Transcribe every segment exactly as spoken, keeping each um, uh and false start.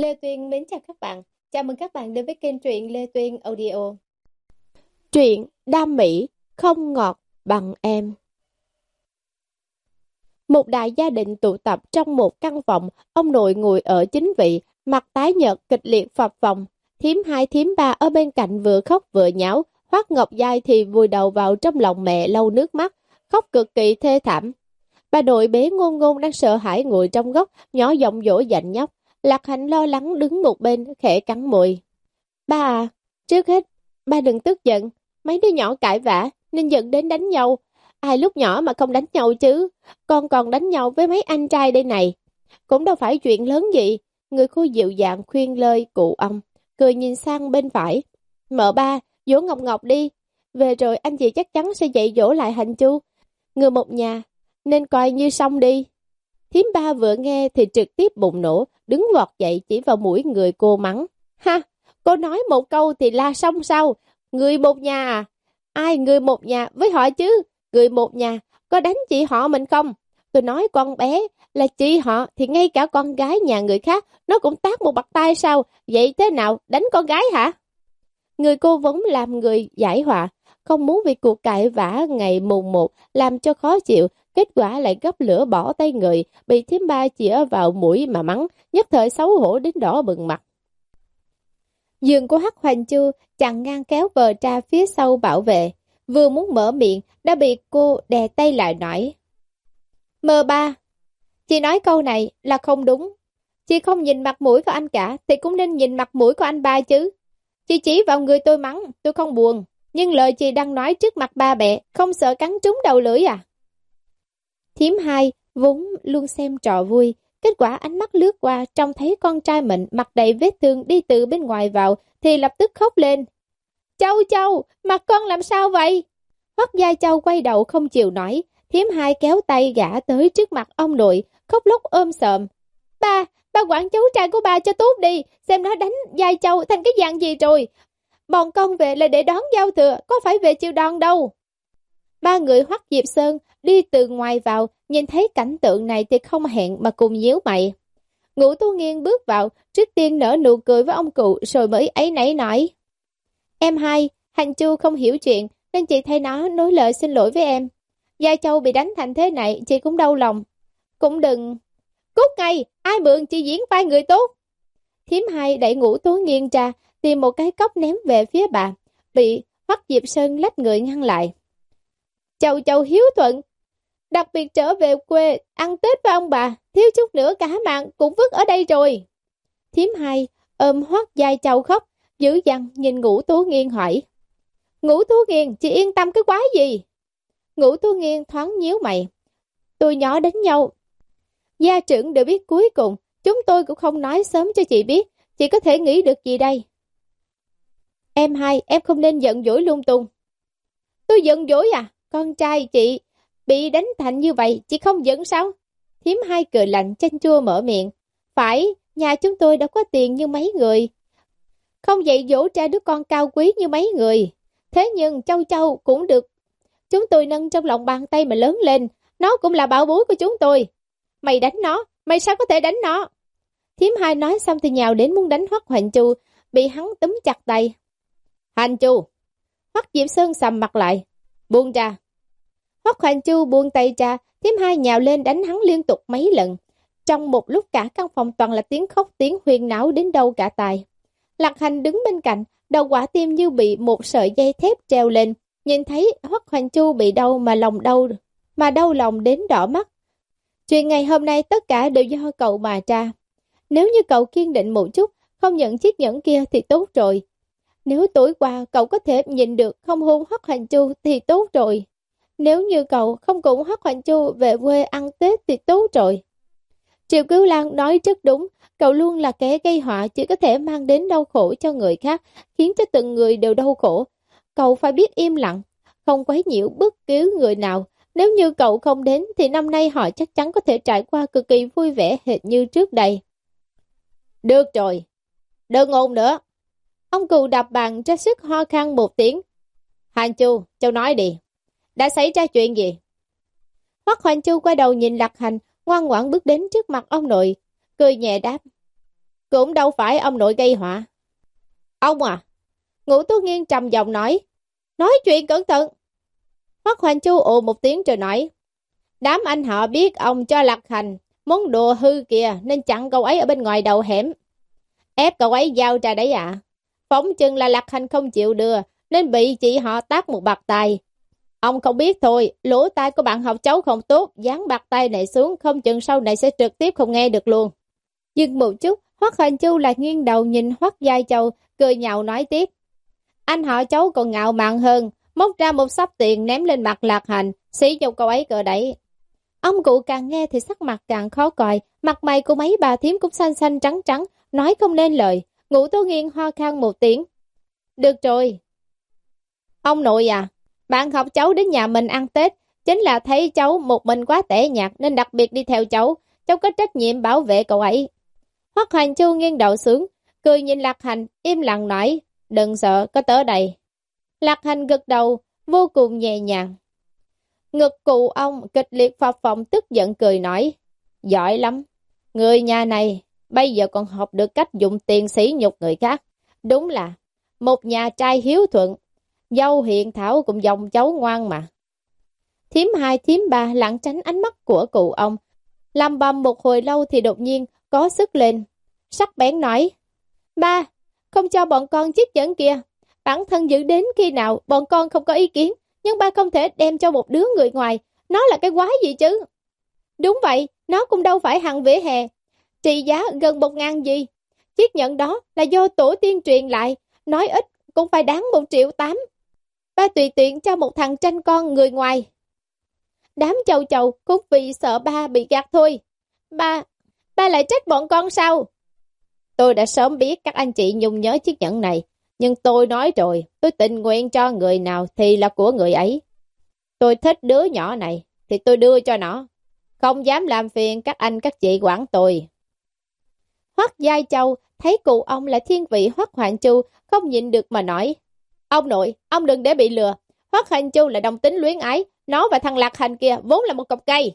Lê Tuyên mến chào các bạn. Chào mừng các bạn đến với kênh truyện Lê Tuyên Audio. Truyện Đam Mỹ không ngọt bằng em. Một đại gia đình tụ tập trong một căn phòng, ông nội ngồi ở chính vị, mặt tái nhợt kịch liệt phập phồng. Thím hai thím ba ở bên cạnh vừa khóc vừa nháo, Hoắc Ngọc Giai thì vùi đầu vào trong lòng mẹ lau nước mắt, khóc cực kỳ thê thảm. Bà nội bế Ngôn Ngôn đang sợ hãi ngồi trong góc, nhỏ giọng dỗ dành nhóc. Lạc Hạnh lo lắng đứng một bên, khẽ cắn môi. Ba à, trước hết, ba đừng tức giận. Mấy đứa nhỏ cãi vã, nên dẫn đến đánh nhau. Ai lúc nhỏ mà không đánh nhau chứ? Con còn đánh nhau với mấy anh trai đây này. Cũng đâu phải chuyện lớn gì. Người khu dịu dàng khuyên lơi cụ ông, cười nhìn sang bên phải. Mợ ba, dỗ Ngọc Ngọc đi. Về rồi anh chị chắc chắn sẽ dạy dỗ lại Hành Chu. Người một nhà, nên coi như xong đi. Thím ba vừa nghe thì trực tiếp bùng nổ, đứng vọt dậy chỉ vào mũi người cô mắng. Ha, cô nói một câu thì la xong sao? Người một nhà à? Ai người một nhà với họ chứ? Người một nhà, có đánh chị họ mình không? Tôi nói con bé là chị họ thì ngay cả con gái nhà người khác nó cũng tát một bạt tay sao? Vậy thế nào, đánh con gái hả? Người cô vốn làm người giải hòa, không muốn vì cuộc cãi vã ngày mùng một làm cho khó chịu. Kết quả lại gấp lửa bỏ tay người, bị thím ba chĩa vào mũi mà mắng, nhất thời xấu hổ đến đỏ bừng mặt. Giường của Hắc Hoành Chu chặn ngang kéo vờ ra phía sau bảo vệ, vừa muốn mở miệng đã bị cô đè tay lại nói. Mơ ba, chị nói câu này là không đúng. Chị không nhìn mặt mũi của anh cả thì cũng nên nhìn mặt mũi của anh ba chứ. Chị chỉ vào người tôi mắng, tôi không buồn, nhưng lời chị đang nói trước mặt ba mẹ không sợ cắn trúng đầu lưỡi à? Thím hai vốn luôn xem trò vui, kết quả ánh mắt lướt qua trông thấy con trai mình mặt đầy vết thương đi từ bên ngoài vào thì lập tức khóc lên. Châu Châu, mặt con làm sao vậy? Hoắc Gia Châu quay đầu không chịu nói, thím hai kéo tay gã tới trước mặt ông nội, khóc lóc ôm sợm. Ba, ba quản cháu trai của ba cho tốt đi, xem nó đánh Gia Châu thành cái dạng gì rồi. Bọn con về là để đón giao thừa, có phải về chiều đón đâu. Ba người Hoắc Diệp Sơn đi từ ngoài vào, nhìn thấy cảnh tượng này thì không hẹn mà cùng nhíu mày. Ngũ Tu Nghiên bước vào, trước tiên nở nụ cười với ông cụ rồi mới ấy nấy nói. Em hai, Hành Chu không hiểu chuyện nên chị thay nó nói lời xin lỗi với em. Gia Châu bị đánh thành thế này chị cũng đau lòng. Cũng đừng... Cút ngay, ai mượn chị diễn vai người tốt. Thím hai đẩy Ngũ Tu Nghiên ra, tìm một cái cốc ném về phía bà, bị Hoắc Diệp Sơn lách người ngăn lại. Châu Châu hiếu thuận, đặc biệt trở về quê ăn Tết với ông bà, thiếu chút nữa cả mạng cũng vứt ở đây rồi. Thím hai ôm Hoắc Gia Châu khóc, dữ dằn nhìn Ngũ Tú Nghiên hỏi. Ngũ Tú Nghiên, chị yên tâm cái quái gì? Ngũ Tú Nghiên thoáng nhíu mày. Tôi nhỏ đánh nhau, gia trưởng đều biết cuối cùng, chúng tôi cũng không nói sớm cho chị biết, chị có thể nghĩ được gì đây? Em hai, em không nên giận dỗi lung tung. Tôi giận dỗi à? Con trai chị bị đánh thành như vậy, chị không giận sao? Thím hai cười lạnh chanh chua mở miệng. Phải, nhà chúng tôi đâu có tiền như mấy người. Không dạy dỗ ra đứa con cao quý như mấy người. Thế nhưng Châu Châu cũng được chúng tôi nâng trong lòng bàn tay mà lớn lên. Nó cũng là bảo bối của chúng tôi. Mày đánh nó, mày sao có thể đánh nó? Thím hai nói xong thì nhào đến muốn đánh Hoắc Hoành Chu, bị hắn túm chặt tay. Hành Chu! Hoắc Diệp Sơn sầm mặt lại. Buông ra. Hoắc Hoành Chu buông tay ra, thím hai nhào lên đánh hắn liên tục mấy lần. Trong một lúc cả căn phòng toàn là tiếng khóc tiếng huyên náo đến đâu cả tai. Lạc Hành đứng bên cạnh, đầu quả tim như bị một sợi dây thép treo lên, nhìn thấy Hoắc Hoành Chu bị đau mà lòng đau, mà đau lòng đến đỏ mắt. Chuyện ngày hôm nay tất cả đều do cậu mà ra. Nếu như cậu kiên định một chút, không nhận chiếc nhẫn kia thì tốt rồi. Nếu tối qua cậu có thể nhìn được không hôn Hoắc Hoành Chu thì tốt rồi. Nếu như cậu không cùng Hoắc Hoành Chu về quê ăn Tết thì tốt rồi. Triệu Cứu Lan nói rất đúng, cậu luôn là kẻ gây họa, chỉ có thể mang đến đau khổ cho người khác, khiến cho từng người đều đau khổ. Cậu phải biết im lặng, không quấy nhiễu bất cứ người nào. Nếu như cậu không đến thì năm nay họ chắc chắn có thể trải qua cực kỳ vui vẻ hệt như trước đây. Được rồi, đừng ồn nữa. Ông cụ đập bàn ra sức ho khan một tiếng. Hành Chu, Châu nói đi, đã xảy ra chuyện gì? Hoắc Hoành Chu quay đầu nhìn Lạc Hành, ngoan ngoãn bước đến trước mặt ông nội, cười nhẹ đáp. cũng đâu phải ông nội gây họa. Ông à, Ngũ Tú Nghiên trầm giọng nói, nói chuyện cẩn thận. Hoắc Hoành Chu ồ một tiếng rồi nói, đám anh họ biết ông cho Lạc Hành món đồ hư kìa nên chặn cậu ấy ở bên ngoài đầu hẻm. Ép cậu ấy giao ra đấy ạ. À. Phóng chừng là Lạc Hành không chịu đưa nên bị chị họ tát một bạt tay. Ông không biết thôi, lỗ tai của bạn học cháu không tốt, dán bạt tay này xuống không chừng sau này sẽ trực tiếp không nghe được luôn. Dừng một chút, Hoắc Hoành Chu lại nghiêng đầu nhìn Hoắc Giai Châu, cười nhạo nói tiếp. Anh họ cháu còn ngạo mạn hơn, móc ra một xấp tiền ném lên mặt Lạc Hành, xí cho cậu ấy cỡ đấy. Ông cụ càng nghe thì sắc mặt càng khó coi, mặt mày của mấy bà thím cũng xanh xanh trắng trắng, nói không nên lời. Ngũ Tố Nghiên ho khan một tiếng. Được rồi. Ông nội à, bạn học cháu đến nhà mình ăn Tết, chính là thấy cháu một mình quá tẻ nhạt nên đặc biệt đi theo cháu, cháu có trách nhiệm bảo vệ cậu ấy. Hoắc Hoành Chu nghiêng đầu xuống, cười nhìn Lạc Hành, im lặng nói, đừng sợ, có tớ đây. Lạc Hành gật đầu, vô cùng nhẹ nhàng. Ngực cụ ông kịch liệt phập phồng tức giận cười nói, giỏi lắm, người nhà này bây giờ còn học được cách dùng tiền sỉ nhục người khác. Đúng là một nhà trai hiếu thuận, dâu hiền thảo cũng dòng cháu ngoan mà. Thím hai thím ba lặng tránh ánh mắt của cụ ông, làm bầm một hồi lâu thì đột nhiên có sức lên, sắc bén nói, ba, không cho bọn con chiếc nhẫn kia, bản thân giữ đến khi nào bọn con không có ý kiến, nhưng ba không thể đem cho một đứa người ngoài, nó là cái quái gì chứ? Đúng vậy, nó cũng đâu phải hàng vỉa hè, trị giá gần một ngàn gì. Chiếc nhẫn đó là do tổ tiên truyền lại, nói ít cũng phải đáng một triệu tám. Ba tùy tiện cho một thằng tranh con người ngoài. Đám chầu chầu cũng vì sợ ba bị gạt thôi. Ba, ba lại trách bọn con sao? Tôi đã sớm biết các anh chị nhung nhớ chiếc nhẫn này, nhưng tôi nói rồi, tôi tình nguyện cho người nào thì là của người ấy. Tôi thích đứa nhỏ này, thì tôi đưa cho nó. Không dám làm phiền các anh các chị quản tôi. Hoắc Giai Châu thấy cụ ông là thiên vị Hoắc Hoành Chu, không nhịn được mà nói. Ông nội, ông đừng để bị lừa. Hoắc Hoành Chu là đồng tính luyến ái, nó và thằng Lạc Hành kia vốn là một cọc cây.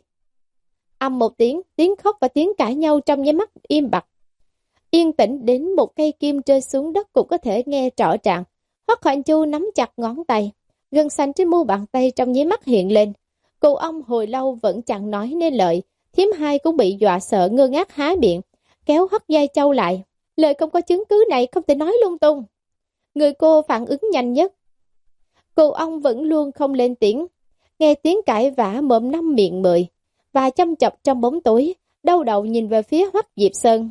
Âm một tiếng, tiếng khóc và tiếng cãi nhau trong nháy mắt im bặt. Yên tĩnh đến một cây kim rơi xuống đất cũng có thể nghe rõ ràng. Hoắc Hoành Chu nắm chặt ngón tay, gân xanh trên mu bàn tay trong nháy mắt hiện lên. Cụ ông hồi lâu vẫn chẳng nói nên lời, thím hai cũng bị dọa sợ ngơ ngác há miệng, kéo Hoắc Giai Châu lại. Lời không có chứng cứ này không thể nói lung tung. Người cô phản ứng nhanh nhất. Cụ ông vẫn luôn không lên tiếng, nghe tiếng cãi vã mộm năm miệng mười, và chăm chọc trong bóng tối, đau đầu nhìn về phía Hoắc Diệp Sơn.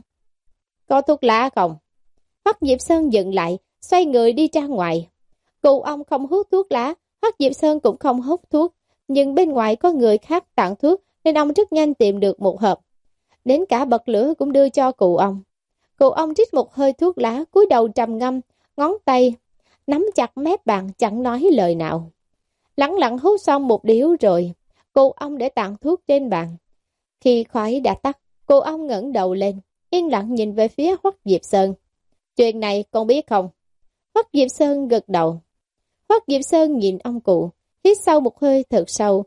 Có thuốc lá không? Hoắc Diệp Sơn dừng lại, xoay người đi ra ngoài. Cụ ông không hút thuốc lá, Hoắc Diệp Sơn cũng không hút thuốc, nhưng bên ngoài có người khác tặng thuốc nên ông rất nhanh tìm được một hộp. Đến cả bật lửa cũng đưa cho cụ ông. Cụ ông rít một hơi thuốc lá, cúi đầu trầm ngâm, ngón tay nắm chặt mép bàn chẳng nói lời nào. Lặng lặng hút xong một điếu rồi, cụ ông để tặng thuốc trên bàn. Khi khói đã tắt, cụ ông ngẩng đầu lên, yên lặng nhìn về phía Hoắc Diệp Sơn. Chuyện này con biết không? Hoắc Diệp Sơn gật đầu. Hoắc Diệp Sơn nhìn ông cụ, hít sâu một hơi thật sâu.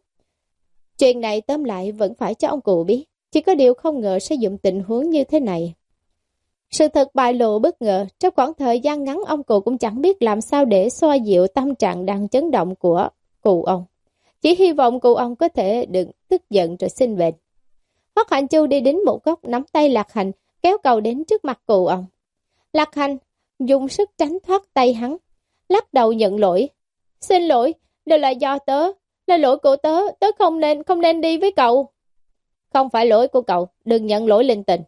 Chuyện này tóm lại vẫn phải cho ông cụ biết, chỉ có điều không ngờ sẽ dùng tình huống như thế này. Sự thật bại lộ bất ngờ, trong khoảng thời gian ngắn ông cụ cũng chẳng biết làm sao để xoa dịu tâm trạng đang chấn động của cụ ông. Chỉ hy vọng cụ ông có thể đừng tức giận rồi xin về. Hoắc Hoành Chu đi đến một góc nắm tay Lạc Hành, kéo cầu đến trước mặt cụ ông. Lạc Hành dùng sức tránh thoát tay hắn, lắc đầu nhận lỗi. Xin lỗi, đều là do tớ, là lỗi của tớ, tớ không nên, không nên đi với cậu. Không phải lỗi của cậu, đừng nhận lỗi linh tình.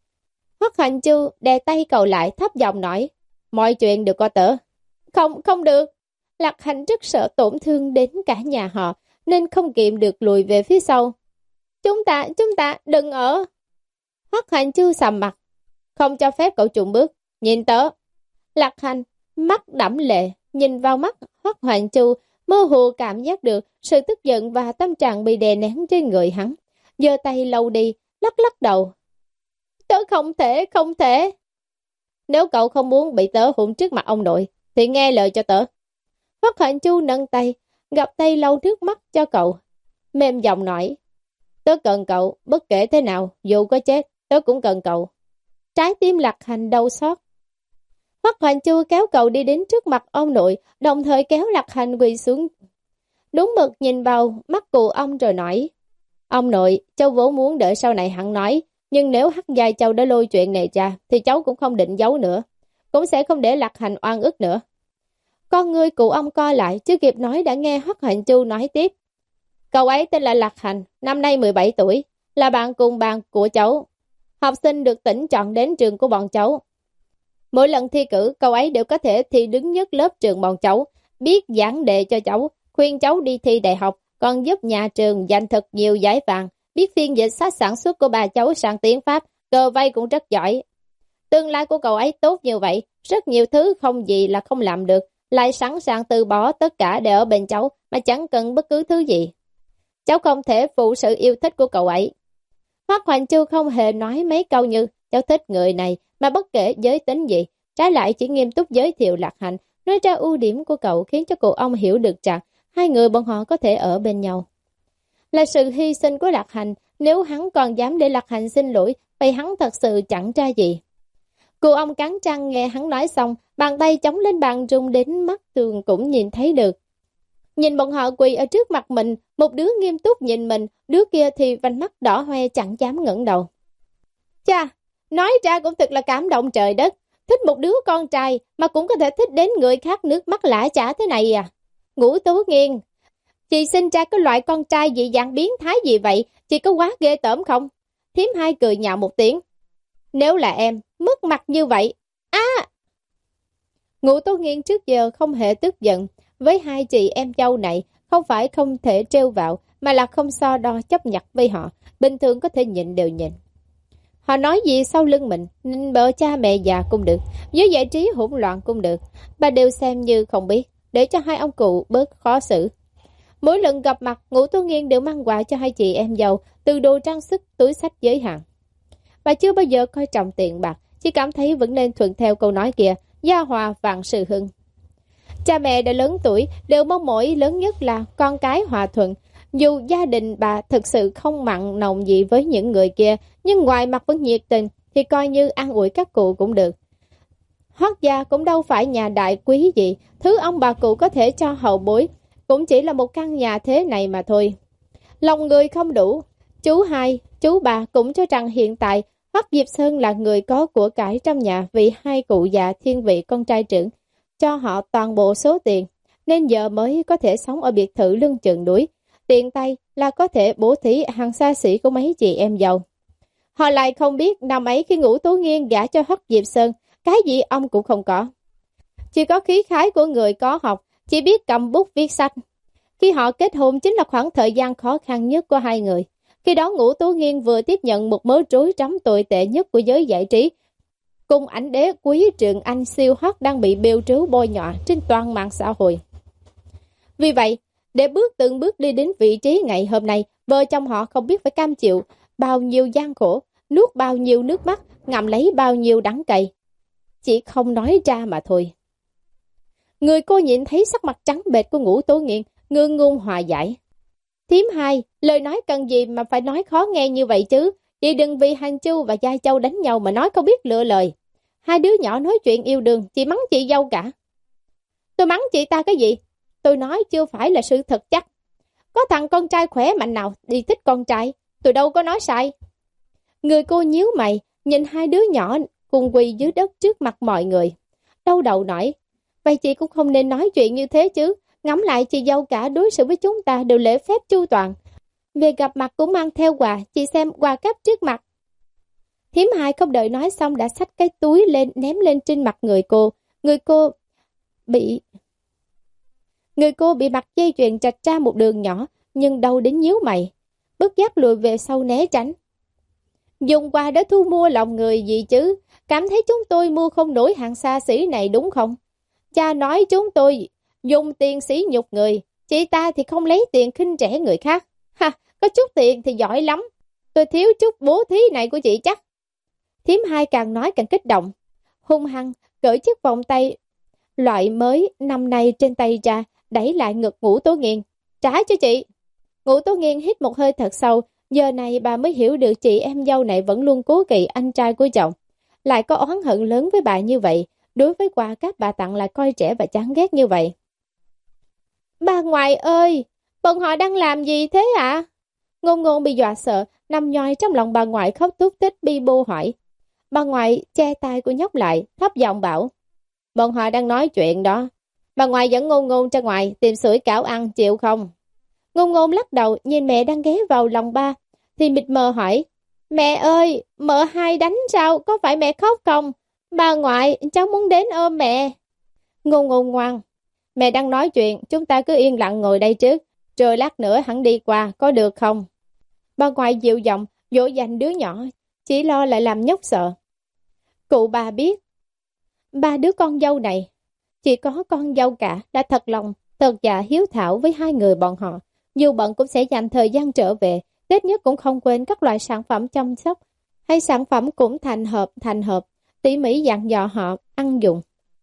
Hoắc Hoành Chu đè tay cậu lại thấp giọng nói, mọi chuyện đều có tớ. Không, không được. Lạc Hành rất sợ tổn thương đến cả nhà họ, nên không kiệm được lùi về phía sau. Chúng ta, chúng ta, đừng ở. Hoắc Hoành Chu sầm mặt, không cho phép cậu chùn bước, nhìn tớ. Lạc Hành, mắt đẫm lệ, nhìn vào mắt Hoắc Hoành Chu, mơ hồ cảm giác được sự tức giận và tâm trạng bị đè nén trên người hắn. Giơ tay lâu đi, lắc lắc đầu. Tớ không thể, không thể. Nếu cậu không muốn bị tớ hôn trước mặt ông nội, thì nghe lời cho tớ. Hoắc Hoành Chu nâng tay, gặp tay lau nước mắt cho cậu. Mềm giọng nói, tớ cần cậu, bất kể thế nào, dù có chết, tớ cũng cần cậu. Trái tim Lạc Hành đau xót. Hoắc Hoành Chu kéo cậu đi đến trước mặt ông nội, đồng thời kéo Lạc Hành quỳ xuống. Đúng mực nhìn vào mắt cụ ông rồi nói, ông nội, cháu vốn muốn đợi sau này hắn nói, nhưng nếu Hắc Giai Châu đã lôi chuyện này ra, thì cháu cũng không định giấu nữa, cũng sẽ không để Lạc Hành oan ức nữa. Con ngươi cụ ông co lại, chưa kịp nói đã nghe Hoắc Hoành Chu nói tiếp. Cậu ấy tên là Lạc Hành, năm nay mười bảy tuổi, là bạn cùng bàn của cháu. Học sinh được tỉnh chọn đến trường của bọn cháu. Mỗi lần thi cử, cậu ấy đều có thể thi đứng nhất lớp trường bọn cháu, biết giảng đề cho cháu, khuyên cháu đi thi đại học, còn giúp nhà trường giành thật nhiều giải vàng, biết phiên dịch sách sản xuất của bà cháu sang tiếng Pháp, cờ vây cũng rất giỏi. Tương lai của cậu ấy tốt như vậy, rất nhiều thứ không gì là không làm được, lại sẵn sàng từ bỏ tất cả để ở bên cháu mà chẳng cần bất cứ thứ gì. Cháu không thể phụ sự yêu thích của cậu ấy. Hoắc Hoành Chu không hề nói mấy câu như cháu thích người này mà bất kể giới tính gì, trái lại chỉ nghiêm túc giới thiệu Lạc Hành, nói ra ưu điểm của cậu khiến cho cụ ông hiểu được rằng hai người bọn họ có thể ở bên nhau. Là sự hy sinh của Lạc Hành, nếu hắn còn dám để Lạc Hành xin lỗi, vậy hắn thật sự chẳng ra gì. Cụ ông cắn răng nghe hắn nói xong, bàn tay chống lên bàn rung đến mắt thường cũng nhìn thấy được. Nhìn bọn họ quỳ ở trước mặt mình, một đứa nghiêm túc nhìn mình, đứa kia thì vành mắt đỏ hoe chẳng dám ngẩng đầu. Cha, nói ra cũng thật là cảm động trời đất, thích một đứa con trai mà cũng có thể thích đến người khác nước mắt lã chả thế này à. Ngũ Tố Nghiên, chị sinh ra cái loại con trai dị dạng biến thái gì vậy, chị có quá ghê tởm không? Thím Hai cười nhạo một tiếng. Nếu là em, mất mặt như vậy. À! Ngũ Tố Nghiên trước giờ không hề tức giận. Với hai chị em dâu này, không phải không thể trêu vào, mà là không so đo chấp nhặt với họ. Bình thường có thể nhịn đều nhịn. Họ nói gì sau lưng mình, nên bợ cha mẹ già cũng được, với giải trí hỗn loạn cũng được. Bà đều xem như không biết, để cho hai ông cụ bớt khó xử. Mỗi lần gặp mặt, Ngũ Tố Nghiên đều mang quà cho hai chị em dâu, từ đồ trang sức, túi xách giới hạn. Bà chưa bao giờ coi trọng tiền bạc, chỉ cảm thấy vẫn nên thuận theo câu nói kia, gia hòa vạn sự hưng. Cha mẹ đã lớn tuổi, đều mong mỏi lớn nhất là con cái hòa thuận. Dù gia đình bà thực sự không mặn nồng gì với những người kia, nhưng ngoài mặt vẫn nhiệt tình, thì coi như an ủi các cụ cũng được. Hoắc gia cũng đâu phải nhà đại quý gì, thứ ông bà cụ có thể cho hậu bối, cũng chỉ là một căn nhà thế này mà thôi. Lòng người không đủ, chú hai, chú ba cũng cho rằng hiện tại Hoắc Diệp Sơn là người có của cải trong nhà vì hai cụ già thiên vị con trai trưởng, cho họ toàn bộ số tiền, nên giờ mới có thể sống ở biệt thự lưng chừng núi. Tiện tay là có thể bố thí hàng xa xỉ của mấy chị em giàu. Họ lại không biết năm ấy khi Ngũ Tố Nghiên gả cho Hoắc Diệp Sơn, cái gì ông cũng không có. Chỉ có khí khái của người có học, chỉ biết cầm bút viết sách. Khi họ kết hôn chính là khoảng thời gian khó khăn nhất của hai người. Khi đó Ngũ Tố Nghiên vừa tiếp nhận một mớ rối rắm tồi tệ nhất của giới giải trí, cùng ảnh đế Quý Trường Anh siêu hot đang bị bêu trếu bôi nhọ trên toàn mạng xã hội. Vì vậy, để bước từng bước đi đến vị trí ngày hôm nay, vợ chồng họ không biết phải cam chịu bao nhiêu gian khổ, nuốt bao nhiêu nước mắt, ngậm lấy bao nhiêu đắng cay. Chỉ không nói ra mà thôi. Người cô nhìn thấy sắc mặt trắng bệch của Ngũ Tố Nghiên, ngưng ngôn hòa giải. Thím Hai, lời nói cần gì mà phải nói khó nghe như vậy chứ? Chị đừng vì Hành Chu và Giai Châu đánh nhau mà nói không biết lựa lời. Hai đứa nhỏ nói chuyện yêu đương, chị mắng chị dâu cả. Tôi mắng chị ta cái gì? Tôi nói chưa phải là sự thật chắc. Có thằng con trai khỏe mạnh nào đi thích con trai, tôi đâu có nói sai. Người cô nhíu mày, nhìn hai đứa nhỏ cùng quỳ dưới đất trước mặt mọi người. Đau đầu nói, vậy chị cũng không nên nói chuyện như thế chứ. Ngẫm lại chị dâu cả đối xử với chúng ta đều lễ phép chu toàn. Về gặp mặt cũng mang theo quà, chị xem quà cáp trước mặt. Thím Hai không đợi nói xong đã xách cái túi lên ném lên trên mặt người cô. Người cô bị... Người cô bị mặt dây chuyền chặt ra một đường nhỏ, nhưng đau đến nhíu mày. Bất giác lùi về sau né tránh. Dùng quà để thu mua lòng người gì chứ? Cảm thấy chúng tôi mua không nổi hàng xa xỉ này đúng không? Cha nói chúng tôi dùng tiền sỉ nhục người, chị ta thì không lấy tiền khinh rẻ người khác. Ha, có chút tiền thì giỏi lắm. Tôi thiếu chút bố thí này của chị chắc. Thím Hai càng nói càng kích động. Hung hăng, cởi chiếc vòng tay loại mới năm nay trên tay ra, đẩy lại ngực Ngũ Tố Nghiên. Trả cho chị. Ngũ Tố Nghiên hít một hơi thật sâu. Giờ này bà mới hiểu được chị em dâu này vẫn luôn cố kỵ anh trai của chồng. lại có oán hận lớn với bà như vậy, đối với quà các bà tặng lại coi trẻ và chán ghét như vậy. Bà ngoại ơi, bọn họ đang làm gì thế ạ? À? Ngôn Ngôn bị dọa sợ, nằm nhoi trong lòng bà ngoại khóc thút thít bi bô hỏi. Bà ngoại che tay của nhóc lại, thấp giọng bảo. Bọn họ đang nói chuyện đó. Bà ngoại dẫn Ngôn Ngôn ra ngoài tìm sủi cảo ăn chịu không? Ngôn Ngôn lắc đầu nhìn mẹ đang ghé vào lòng ba, thì mịt mờ hỏi. Mẹ ơi, mợ hai đánh sao? Có phải mẹ khóc không? Bà ngoại, cháu muốn đến ôm mẹ. Ngôn Ngôn ngoan. Mẹ đang nói chuyện, chúng ta cứ yên lặng ngồi đây trước, rồi lát nữa hắn đi qua, có được không? Bà ngoại dịu giọng, dỗ dành đứa nhỏ, chỉ lo lại làm nhóc sợ. Cụ bà biết, ba đứa con dâu này, chỉ có con dâu cả đã thật lòng, thật dạ hiếu thảo với hai người bọn họ. Dù bận cũng sẽ dành thời gian trở về, Tết nhất cũng không quên các loại sản phẩm chăm sóc, hay sản phẩm cũng thành hộp thành hộp, tỉ mỉ dặn dò họ ăn dùng.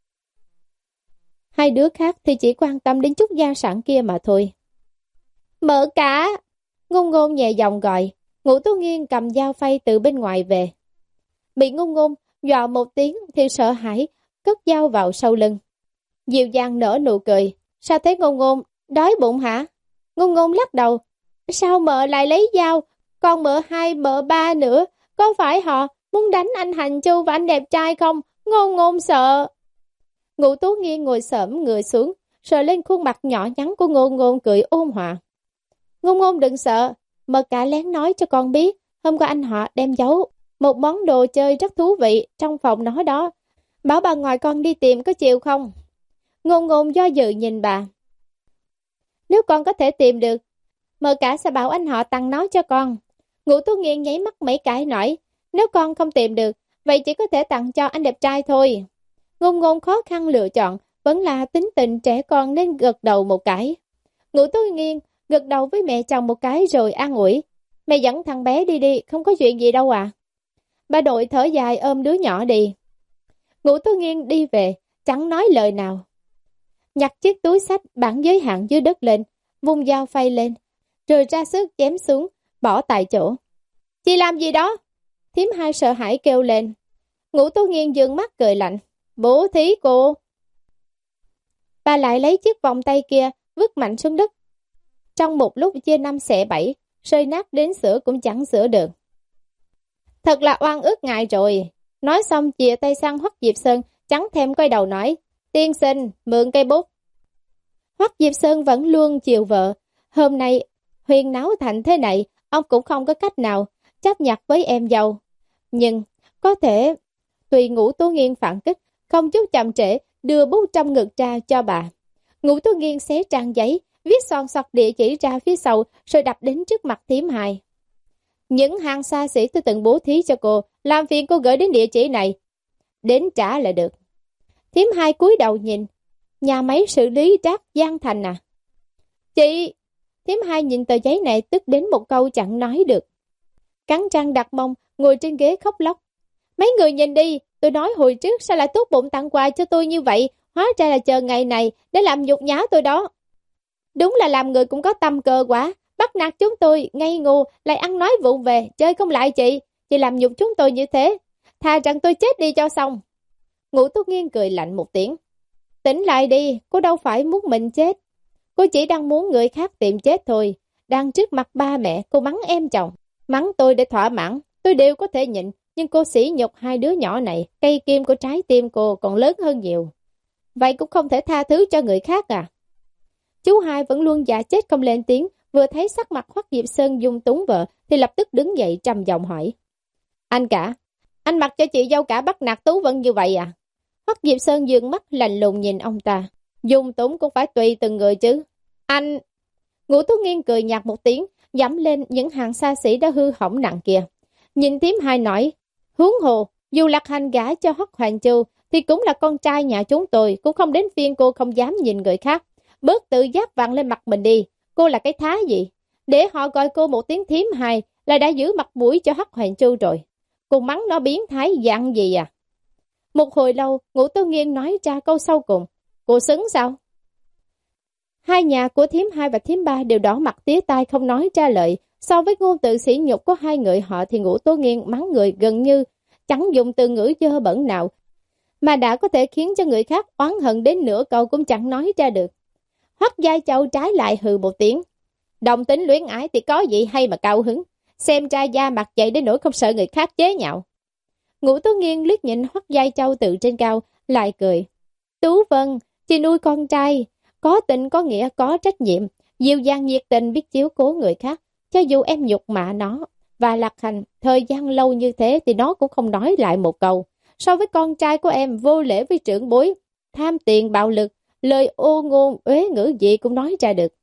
Hai đứa khác thì chỉ quan tâm đến chút gia sản kia mà thôi. Mợ cả! Ngôn Ngôn nhẹ giọng gọi, Ngũ Tú Nghiên cầm dao phay từ bên ngoài về. Bị Ngôn Ngôn dọa một tiếng thì sợ hãi, cất dao vào sau lưng. Dịu dàng nở nụ cười, sao thế Ngôn Ngôn, đói bụng hả? Ngôn Ngôn lắc đầu, sao mợ lại lấy dao, còn mợ hai mợ ba nữa, có phải họ muốn đánh anh Hành Chu và anh đẹp trai không? Ngôn Ngôn sợ. Ngũ Tú Nghiên ngồi xổm người xuống, sờ lên khuôn mặt nhỏ nhắn của Ngôn Ngôn cười ôn hòa. Ngôn Ngôn đừng sợ, mợ cả lén nói cho con biết, hôm qua anh họ đem giấu một món đồ chơi rất thú vị trong phòng nó đó. Bảo bà ngoại con đi tìm có chịu không? Ngôn Ngôn do dự nhìn bà. Nếu con có thể tìm được, mợ cả sẽ bảo anh họ tặng nó cho con. Ngũ Tú Nghiên nháy mắt mấy cái nói, nếu con không tìm được, vậy chỉ có thể tặng cho anh đẹp trai thôi. Ngôn Ngôn khó khăn lựa chọn, vẫn là tính tình trẻ con nên gật đầu một cái. Ngũ Tú Nghiên gật đầu với mẹ chồng một cái rồi an ủi. Mẹ dẫn thằng bé đi đi, không có chuyện gì đâu à. Bà đội thở dài ôm đứa nhỏ đi. Ngũ Tú Nghiên đi về, chẳng nói lời nào. Nhặt chiếc túi xách bản giới hạn dưới đất lên, vung dao phay lên, rồi ra sức chém xuống, bỏ tại chỗ. Chị làm gì đó? Thím hai sợ hãi kêu lên. Ngũ Tú Nghiên dương mắt cười lạnh. Bố thí cô. Bà lại lấy chiếc vòng tay kia, vứt mạnh xuống đất. Trong một lúc chia năm xẻ bảy, rơi nát đến sửa cũng chẳng sửa được. Thật là oan ức ngài rồi. Nói xong chìa tay sang Hoắc Diệp Sơn, chẳng thèm quay đầu nói. Tiên sinh, mượn cây bút. Hoắc Diệp Sơn vẫn luôn chiều vợ. Hôm nay, huyên náo thành thế này, ông cũng không có cách nào chấp nhặt với em dâu. Nhưng, có thể, tùy Ngũ Tú Nghiên phản kích, không chút chậm trễ, đưa bút trong ngực ra cho bà. Ngũ Tú Nghiên xé trang giấy, viết son sọt địa chỉ ra phía sau, rồi đập đến trước mặt thím hai. Những hàng xa xỉ tôi từng bố thí cho cô, làm phiền cô gửi đến địa chỉ này. Đến trả là được. Thím hai cúi đầu nhìn. Nhà máy xử lý rác Giang Thành à? Chị! Thím hai nhìn tờ giấy này tức đến một câu chẳng nói được. Cắn răng đặt mông, ngồi trên ghế khóc lóc. Mấy người nhìn đi, tôi nói hồi trước sao lại tốt bụng tặng quà cho tôi như vậy, hóa ra là chờ ngày này để làm nhục nhã tôi đó. Đúng là làm người cũng có tâm cơ quá, bắt nạt chúng tôi, ngây ngô, lại ăn nói vụng về, chơi không lại chị, chị làm nhục chúng tôi như thế, thà rằng tôi chết đi cho xong. Ngũ Tú Nghiên cười lạnh một tiếng. Tỉnh lại đi, cô đâu phải muốn mình chết. Cô chỉ đang muốn người khác tìm chết thôi. Đang trước mặt ba mẹ, cô mắng em chồng, mắng tôi để thỏa mãn, tôi đều có thể nhịn, nhưng cô sỉ nhục hai đứa nhỏ này, cây kim của trái tim cô còn lớn hơn nhiều. Vậy cũng không thể tha thứ cho người khác à? Chú hai vẫn luôn dạ chết không lên tiếng, vừa thấy sắc mặt Hoắc Diệp Sơn dung túng vợ, thì lập tức đứng dậy trầm giọng hỏi. Anh cả, anh mặc cho chị dâu cả bắt nạt Tú Vân như vậy à? Hoắc Diệp Sơn dương mắt lạnh lùng nhìn ông ta. Dung túng cũng phải tùy từng người chứ. Anh... Ngũ Tú Nghiên cười nhạt một tiếng, dẫm lên những hàng xa xỉ đã hư hỏng nặng kia. Nhìn thím hai nói, huống hồ, dù Lạc Hành gả cho Hoắc Hoàng Châu thì cũng là con trai nhà chúng tôi, cũng không đến phiên cô không dám nhìn người khác. Bớt tự giác vặn lên mặt mình đi, cô là cái thá gì? Để họ gọi cô một tiếng thím hai là đã giữ mặt mũi cho Hoắc Hoàng Châu rồi. Cô mắng nó biến thái dạng gì à? Một hồi lâu, Ngũ Tú Nghiên nói ra câu sau cùng. Cô xứng sao? Hai nhà của thím hai và thím ba đều đỏ mặt tía tai không nói ra lời. So với ngôn từ sỉ nhục của hai người họ thì Ngũ Tú Nghiên mắng người gần như chẳng dùng từ ngữ dơ bẩn nào, mà đã có thể khiến cho người khác oán hận đến nửa câu cũng chẳng nói ra được. Hoắc Gia Châu trái lại hừ một tiếng. Đồng tính luyến ái thì có gì hay mà cao hứng, xem ra da mặt vậy đến nỗi không sợ người khác chế nhạo. Ngũ Tố Nghiên liếc nhìn Hoắc Gia Châu từ trên cao, lại cười. Tú Vân, chị nuôi con trai, có tình có nghĩa có trách nhiệm, dịu dàng nhiệt tình biết chiếu cố người khác, cho dù em nhục mạ nó và Lạc Hành thời gian lâu như thế thì nó cũng không nói lại một câu. So với con trai của em vô lễ với trưởng bối, tham tiền bạo lực, lời ô ngôn uế ngữ gì cũng nói ra được.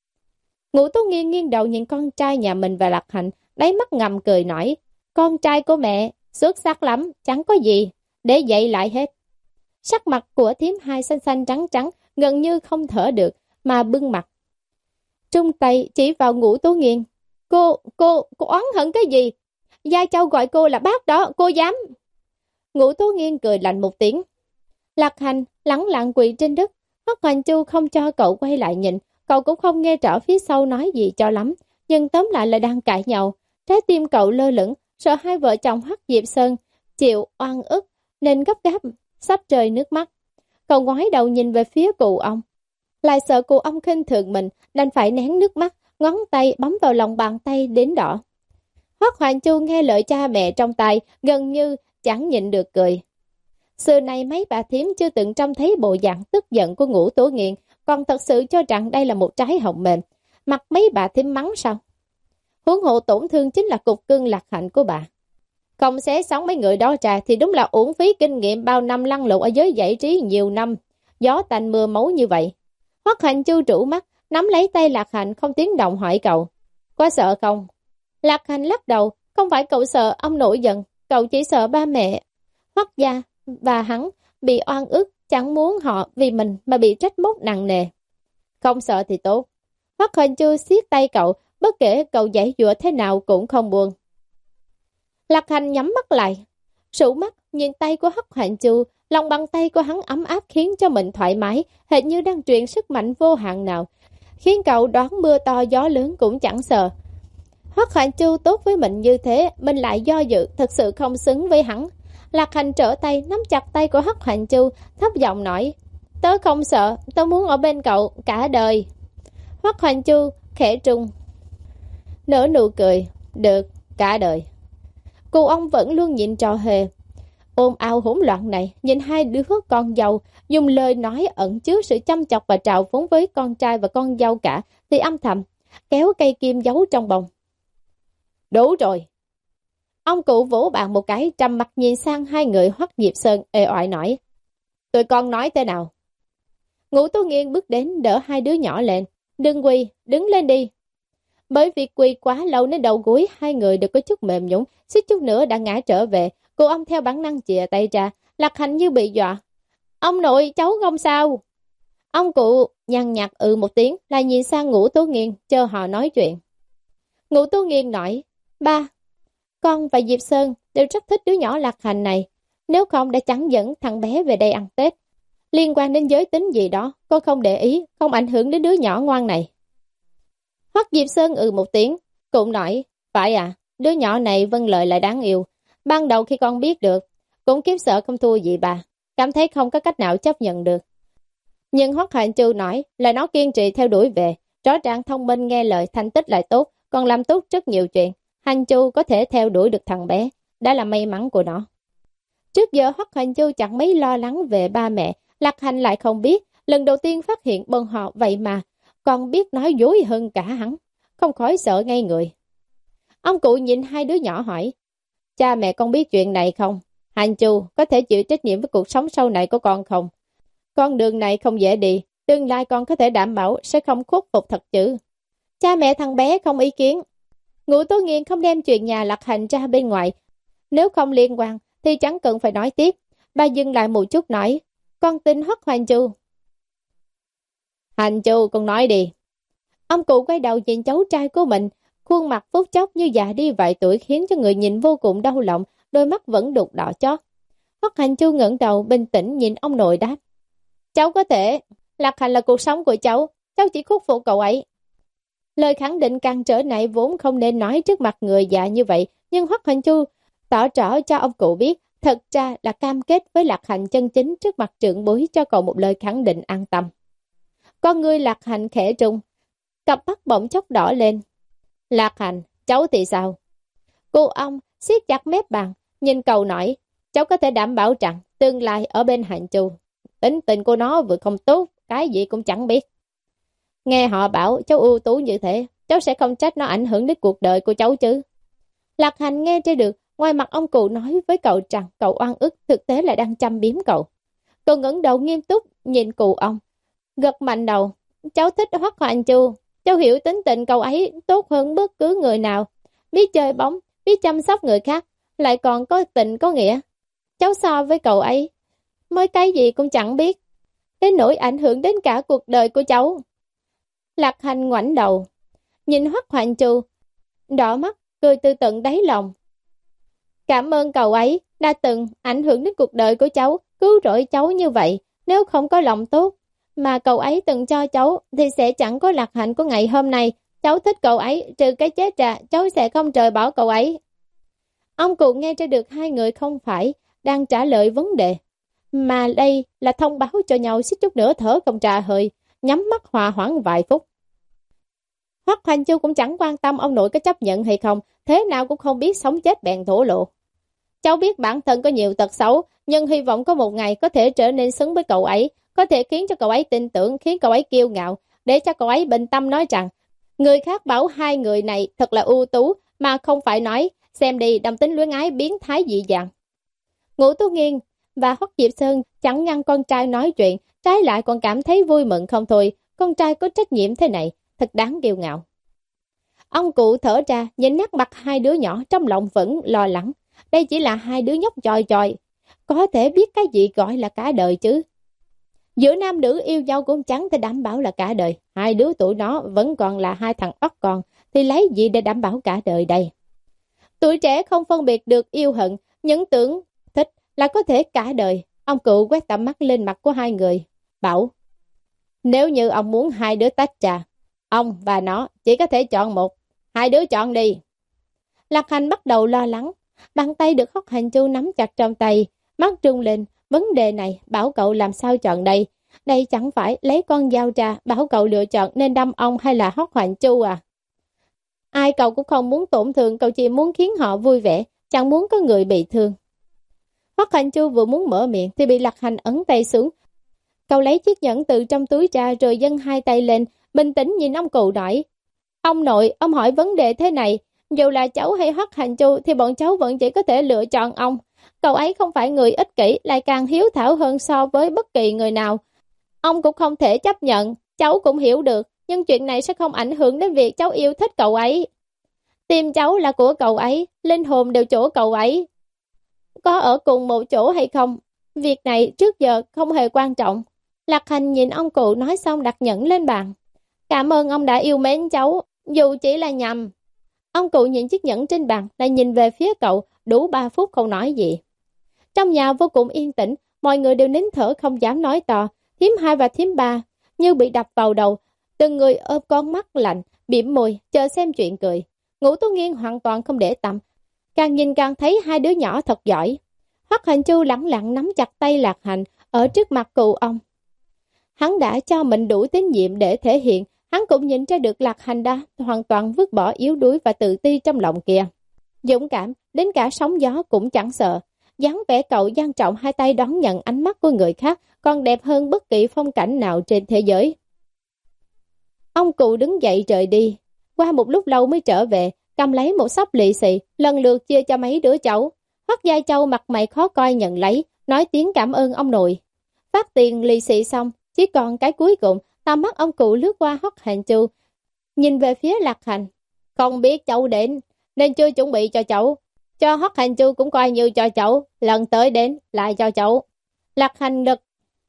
Ngũ Tố Nghiên nghiêng đầu nhìn con trai nhà mình và Lạc Hành, đáy mắt ngầm cười nói, con trai của mẹ xuất sắc lắm, chẳng có gì để dạy lại hết. Sắc mặt của thím hai xanh xanh trắng trắng, gần như không thở được, mà bưng mặt. Trung tay chỉ vào Ngũ Tố Nghiên. Cô, cô, cô oán hận cái gì? Gia Châu gọi cô là bác đó, cô dám. Ngũ Tố Nghiên cười lạnh một tiếng. Lạc Hành lẳng lặng quỳ trên đất. Hoắc Hoành Chu không cho cậu quay lại nhìn, cậu cũng không nghe rõ phía sau nói gì cho lắm, nhưng tóm lại là đang cãi nhau. Trái tim cậu lơ lửng, sợ hai vợ chồng Hoắc Diệp Sơn chịu oan ức nên gấp gáp sắp rơi nước mắt. Cậu ngoái đầu nhìn về phía cụ ông, lại sợ cụ ông khinh thường mình, đành phải nén nước mắt, ngón tay bấm vào lòng bàn tay đến đỏ. Hoắc Hoành Chu nghe lời cha mẹ trong tai, gần như chẳng nhịn được cười. Xưa nay mấy bà thím chưa từng trông thấy bộ dạng tức giận của Ngũ Tố Nghiên, còn thật sự cho rằng đây là một trái hồng mềm. Mặt mấy bà thím mắng sao? Huống hộ tổn thương chính là cục cưng Lạc Hạnh của bà. Không xé sống mấy người đó ra thì đúng là uổng phí kinh nghiệm bao năm lăn lộn ở giới giải trí nhiều năm. Gió tanh mưa máu như vậy. Hoắc Hoành Chu trụ mắt, nắm lấy tay Lạc Hạnh không tiếng động hỏi cậu. Có sợ không? Lạc Hạnh lắc đầu, không phải cậu sợ ông nổi giận, cậu chỉ sợ ba mẹ Hoắc gia và hắn bị oan ức, chẳng muốn họ vì mình mà bị trách móc nặng nề. Không sợ thì tốt. Hoắc Hoành Chu siết tay cậu, bất kể cậu giãy giụa thế nào cũng không buông. Lạc Hành nhắm mắt lại, sụ mắt nhìn tay của Hoắc Hoành Chu, lòng bàn tay của hắn ấm áp khiến cho mình thoải mái, hệt như đang truyền sức mạnh vô hạn nào, khiến cậu đoán mưa to gió lớn cũng chẳng sợ. Hoắc Hoành Chu tốt với mình như thế, mình lại do dự, thật sự không xứng với hắn. Lạc Hành trở tay nắm chặt tay của Hoắc Hoành Chu, thấp giọng nói: "Tớ không sợ, tớ muốn ở bên cậu cả đời." Hoắc Hoành Chu khẽ trung, nở nụ cười: "Được, cả đời." Cô ông vẫn luôn nhịn trò hề ôm ao hỗn loạn này, nhìn hai đứa con dâu dùng lời nói ẩn chứa sự chăm chọc và trào phúng với con trai và con dâu cả, thì âm thầm kéo cây kim giấu trong bồng. Đủ rồi. Ông cụ vỗ bàn một cái, trầm mặt nhìn sang hai người Hoắc Diệp Sơn, ê oại nói: "Tụi con nói thế nào?" Ngũ Tố Nghiên bước đến đỡ hai đứa nhỏ lên. "Đừng quỳ, đứng lên đi." Bởi vì quỳ quá lâu nên đầu gối hai người đều có chút mềm nhũn, suýt chút nữa đã ngã trở về. Cô ông theo bản năng chìa tay ra. Lạc Hành như bị dọa: "Ông nội, cháu không sao." Ông cụ nhăn nhạt ừ một tiếng, lại nhìn sang Ngũ Tố Nghiên, chờ họ nói chuyện. Ngũ Tố Nghiên nói: "Ba, con và Diệp Sơn đều rất thích đứa nhỏ Lạc Hành này. Nếu không đã chẳng dẫn thằng bé về đây ăn Tết. Liên quan đến giới tính gì đó, con không để ý, không ảnh hưởng đến đứa nhỏ ngoan này." Hoắc Diệp Sơn ừ một tiếng, cũng nói: "Phải à, đứa nhỏ này vâng lời lại đáng yêu. Ban đầu khi con biết được, cũng kiếp sợ không thua gì bà, cảm thấy không có cách nào chấp nhận được. Nhưng Hoắc Hoành Chu nói là nó kiên trì theo đuổi về, rõ ràng thông minh nghe lời, thành tích lại tốt, còn làm tốt rất nhiều chuyện. Hành Chu có thể theo đuổi được thằng bé, đã là may mắn của nó." Trước giờ Hoắc Hoành Chu chẳng mấy lo lắng về ba mẹ, Lạc Hành lại không biết, lần đầu tiên phát hiện bọn họ vậy mà còn biết nói dối hơn cả hắn, không khỏi sợ ngay người. Ông cụ nhìn hai đứa nhỏ hỏi: "Cha mẹ con biết chuyện này không? Hành Chu có thể chịu trách nhiệm với cuộc sống sau này của con không? Con đường này không dễ đi, tương lai con có thể đảm bảo sẽ không khuất phục thật chứ?" Cha mẹ thằng bé không ý kiến. Ngũ Tố Nghiên không đem chuyện nhà Lạc Hành ra bên ngoài, nếu không liên quan thì chẳng cần phải nói tiếp. Bà dừng lại một chút nói: "Con tin Hoắc Hoành Chu." "Hành Chu, con nói đi." Ông cụ quay đầu nhìn cháu trai của mình, khuôn mặt phút chốc như già đi vài tuổi, khiến cho người nhìn vô cùng đau lòng, đôi mắt vẫn đục đỏ chót. Hoắc Hành Chu ngẩng đầu bình tĩnh nhìn ông nội đáp: "Cháu có thể, Lạc Hành là cuộc sống của cháu, cháu chỉ khuất phục cậu ấy." Lời khẳng định cản trở này vốn không nên nói trước mặt người già như vậy, nhưng Hoắc Hành Chu tỏ rõ cho ông cụ biết, thật ra là cam kết với Lạc Hạnh chân chính trước mặt trưởng bối, cho cậu một lời khẳng định an tâm. Con ngươi Lạc Hạnh khẽ rung, cặp mắt bỗng chốc đỏ lên. Lạc Hạnh, cháu thì sao? Cô ông siết chặt mép bàn, nhìn cậu nói, cháu có thể đảm bảo rằng tương lai ở bên Hạnh Chu, tính tình của nó vừa không tốt, cái gì cũng chẳng biết. Nghe họ bảo cháu ưu tú như thế, cháu sẽ không trách nó ảnh hưởng đến cuộc đời của cháu chứ. Lạc Hạnh nghe trên được, ngoài mặt ông cụ nói với cậu rằng cậu oan ức, thực tế là đang châm biếm cậu. Cậu ngẩng đầu nghiêm túc nhìn cụ ông, gật mạnh đầu. Cháu thích Hoắc Hoành Chu, cháu hiểu tính tình cậu ấy tốt hơn bất cứ người nào, biết chơi bóng, biết chăm sóc người khác, lại còn có tình có nghĩa. Cháu so với cậu ấy mới cái gì cũng chẳng biết, đến nỗi ảnh hưởng đến cả cuộc đời của cháu. Lạc Hành ngoảnh đầu, nhìn Hoắc Hoành Chu, đỏ mắt, cười từ tận đáy lòng. Cảm ơn cậu ấy đã từng ảnh hưởng đến cuộc đời của cháu, cứu rỗi cháu như vậy. Nếu không có lòng tốt mà cậu ấy từng cho cháu thì sẽ chẳng có Lạc Hạnh của ngày hôm nay. Cháu thích cậu ấy, trừ cái chết ra, cháu sẽ không rời bỏ cậu ấy. Ông cụ nghe ra được hai người không phải đang trả lời vấn đề, mà đây là thông báo cho nhau, xích chút nữa thở không ra hơi, nhắm mắt hòa hoãn vài phút. Hoắc Hoành Chu cũng chẳng quan tâm ông nội có chấp nhận hay không, thế nào cũng không biết sống chết bèn thổ lộ. Cháu biết bản thân có nhiều tật xấu, nhưng hy vọng có một ngày có thể trở nên xứng với cậu ấy, có thể khiến cho cậu ấy tin tưởng, khiến cậu ấy kiêu ngạo, để cho cậu ấy bình tâm nói rằng, người khác bảo hai người này thật là ưu tú, mà không phải nói, xem đi đầm tính luyến ái biến thái dị dạng. Ngũ Tú Nghiên và Hoắc Diệp Sơn chẳng ngăn con trai nói chuyện, trái lại còn cảm thấy vui mừng không thôi, con trai có trách nhiệm thế này, thật đáng kiêu ngạo. Ông cụ thở ra, nhìn nét mặt hai đứa nhỏ trong lòng vẫn lo lắng. Đây chỉ là hai đứa nhóc chòi chòi, có thể biết cái gì gọi là cả đời chứ. Giữa nam nữ yêu nhau cũng chẳng thể đảm bảo là cả đời. Hai đứa tụi nó vẫn còn là hai thằng ốc con, thì lấy gì để đảm bảo cả đời đây? Tuổi trẻ không phân biệt được yêu hận, những tưởng thích là có thể cả đời. Ông cụ quét tầm mắt lên mặt của hai người, bảo, nếu như ông muốn hai đứa tách trà, ông và nó chỉ có thể chọn một, hai đứa chọn đi. Lạc Hành bắt đầu lo lắng, bàn tay được Hoắc Hoành Chu nắm chặt trong tay, mắt trung lên, vấn đề này bảo cậu làm sao chọn đây? Đây chẳng phải lấy con dao ra bảo cậu lựa chọn nên đâm ông hay là Hoắc Hoành Chu à? Ai cậu cũng không muốn tổn thương, cậu chỉ muốn khiến họ vui vẻ, chẳng muốn có người bị thương. Hoắc Hoành Chu vừa muốn mở miệng thì bị Lạc Hành ấn tay xuống. Cậu lấy chiếc nhẫn từ trong túi ra rồi dâng hai tay lên, bình tĩnh nhìn ông cụ nói, ông nội, ông hỏi vấn đề thế này, dù là cháu hay Hoắc Hành Chu thì bọn cháu vẫn chỉ có thể lựa chọn ông. Cậu ấy không phải người ích kỷ, lại càng hiếu thảo hơn so với bất kỳ người nào. Ông cũng không thể chấp nhận, cháu cũng hiểu được, nhưng chuyện này sẽ không ảnh hưởng đến việc cháu yêu thích cậu ấy. Tim cháu là của cậu ấy, linh hồn đều chỗ cậu ấy. Có ở cùng một chỗ hay không, việc này trước giờ không hề quan trọng. Lạc Hành nhìn ông cụ nói xong đặt nhẫn lên bàn. Cảm ơn ông đã yêu mến cháu, dù chỉ là nhầm. Ông cụ nhìn chiếc nhẫn trên bàn, lại nhìn về phía cậu, đủ ba phút không nói gì. Trong nhà vô cùng yên tĩnh, mọi người đều nín thở không dám nói to. Thím hai và thím ba như bị đập vào đầu, từng người ôm con mắt lạnh, bỉm môi, chờ xem chuyện cười. Ngũ Tú Nghiên hoàn toàn không để tâm, càng nhìn càng thấy hai đứa nhỏ thật giỏi. Hoắc Hành Chu lẳng lặng nắm chặt tay Lạc Hành ở trước mặt cụ ông. Hắn đã cho mình đủ tín nhiệm để thể hiện, hắn cũng nhìn ra được Lạc Hành đã hoàn toàn vứt bỏ yếu đuối và tự ti trong lòng kia. Dũng cảm, đến cả sóng gió cũng chẳng sợ. Dáng vẻ cậu dang trọng hai tay đón nhận ánh mắt của người khác, còn đẹp hơn bất kỳ phong cảnh nào trên thế giới. Ông cụ đứng dậy rời đi, qua một lúc lâu mới trở về, cầm lấy một xấp lì xì, lần lượt chia cho mấy đứa cháu. Hoắc Gia Châu mặt mày khó coi nhận lấy, nói tiếng cảm ơn ông nội. Phát tiền lì xì xong, chỉ còn cái cuối cùng, tầm mắt ông cụ lướt qua Hoắc Hành Chu, nhìn về phía Lạc Hành. Không biết cháu đến, nên chưa chuẩn bị cho cháu. Cho Hoắc Hành Chu cũng coi như cho cháu, lần tới đến lại cho cháu. Lạc Hành gật.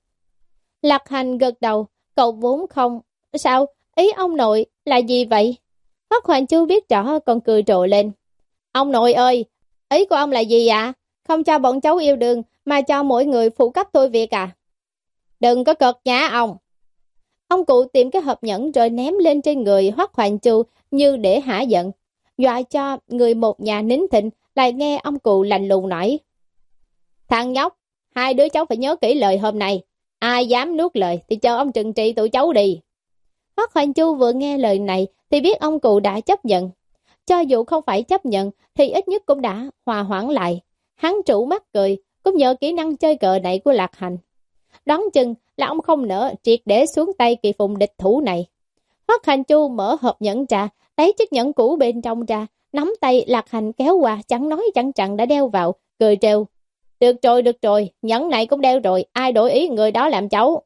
Lạc Hành gật đầu, cậu vốn không. Sao? Ý ông nội là gì vậy? Hoắc Hành Chu biết rõ còn cười rộ lên. Ông nội ơi, ý của ông là gì ạ? Không cho bọn cháu yêu đương mà cho mỗi người phụ cấp thôi việc à? Đừng có cợt nhã ông. Ông cụ tìm cái hộp nhẫn rồi ném lên trên người Hoắc Hoành Chu như để hả giận, dọa cho người một nhà nín thịnh, lại nghe ông cụ lạnh lùng nói. Thằng nhóc, hai đứa cháu phải nhớ kỹ lời hôm nay. Ai dám nuốt lời thì chờ ông trừng trị tụi cháu đi. Hoắc Hoành Chu vừa nghe lời này thì biết ông cụ đã chấp nhận. Cho dù không phải chấp nhận thì ít nhất cũng đã hòa hoãn lại. Hắn trụ mắt cười, cũng nhờ kỹ năng chơi cờ này của Lạc Hành. Đoán chừng là ông không nỡ triệt để xuống tay kỳ phùng địch thủ này. Hoắc Hoành Chu mở hộp nhẫn trà, lấy chiếc nhẫn cũ bên trong ra, nắm tay Lạc Hành kéo qua, chẳng nói chẳng chặn đã đeo vào, cười trêu. Được rồi, được rồi, nhẫn này cũng đeo rồi, ai đổi ý người đó làm cháu.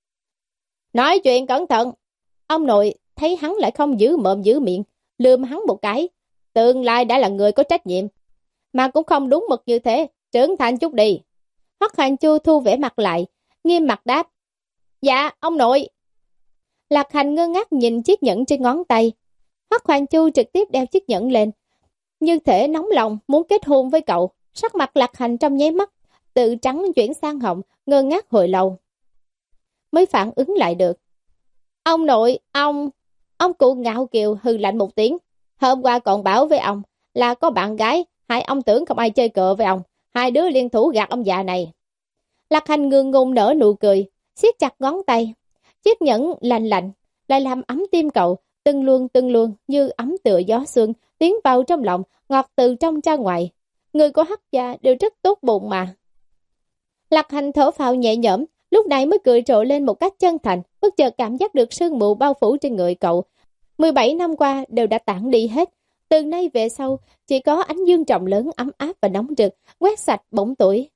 Nói chuyện cẩn thận. Ông nội thấy hắn lại không giữ mồm giữ miệng, lườm hắn một cái. Tương lai đã là người có trách nhiệm, mà cũng không đúng mực như thế, trưởng thành chút đi. Hoắc Hoành Chu thu vẻ mặt lại, nghiêm mặt đáp. Dạ, ông nội. Lạc Hành ngơ ngác nhìn chiếc nhẫn trên ngón tay. Hoắc Hoành Chu trực tiếp đeo chiếc nhẫn lên, như thể nóng lòng muốn kết hôn với cậu. Sắc mặt Lạc Hành trong nháy mắt từ trắng chuyển sang hồng, ngơ ngác hồi lâu mới phản ứng lại được. Ông nội, ông... Ông cụ ngạo kiều hừ lạnh một tiếng. Hôm qua còn bảo với ông là có bạn gái, hai ông tưởng không ai chơi cờ với ông, hai đứa liên thủ gạt ông già này. Lạc Hành ngượng ngùng nở nụ cười, siết chặt ngón tay. Chiếc nhẫn lạnh lạnh lại làm ấm tim cậu, từng luôn từng luôn như ấm tựa gió xuân tiến vào trong lòng, ngọt từ trong ra ngoài. Người của Hắc gia đều rất tốt bụng mà. Lạc Hành thở phào nhẹ nhõm, lúc này mới cười rộ lên một cách chân thành, bất chợt cảm giác được sương mù bao phủ trên người cậu. mười bảy năm qua đều đã tản đi hết. Từ nay về sau, chỉ có ánh dương trọng lớn ấm áp và nóng rực, quét sạch bóng tuổi.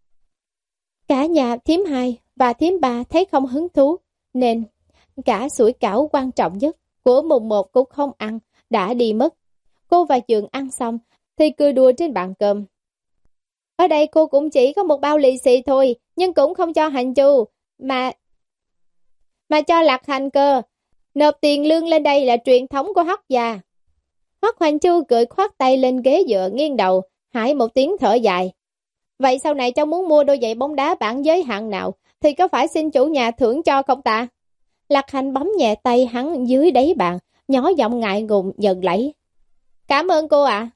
Cả nhà thím hai và thím ba thấy không hứng thú, nên cả sủi cảo quan trọng nhất của mùng một cũng không ăn, đã đi mất. Cô và Dượng ăn xong thì cười đùa trên bàn cơm. Ở đây cô cũng chỉ có một bao lì xì thôi, nhưng cũng không cho Hành Chu, mà mà cho Lạc Hành cơ. Nộp tiền lương lên đây là truyền thống của Hoắc gia. Hoắc Hoành Chu cười khoát tay lên ghế dựa nghiêng đầu, hãi một tiếng thở dài. Vậy sau này cháu muốn mua đôi giày bóng đá bản giới hạn nào thì có phải xin chủ nhà thưởng cho không ta? Lạc Hành bấm nhẹ tay hắn dưới đáy bàn, nhỏ giọng ngại ngùng nhận lấy. Cảm ơn cô ạ. À.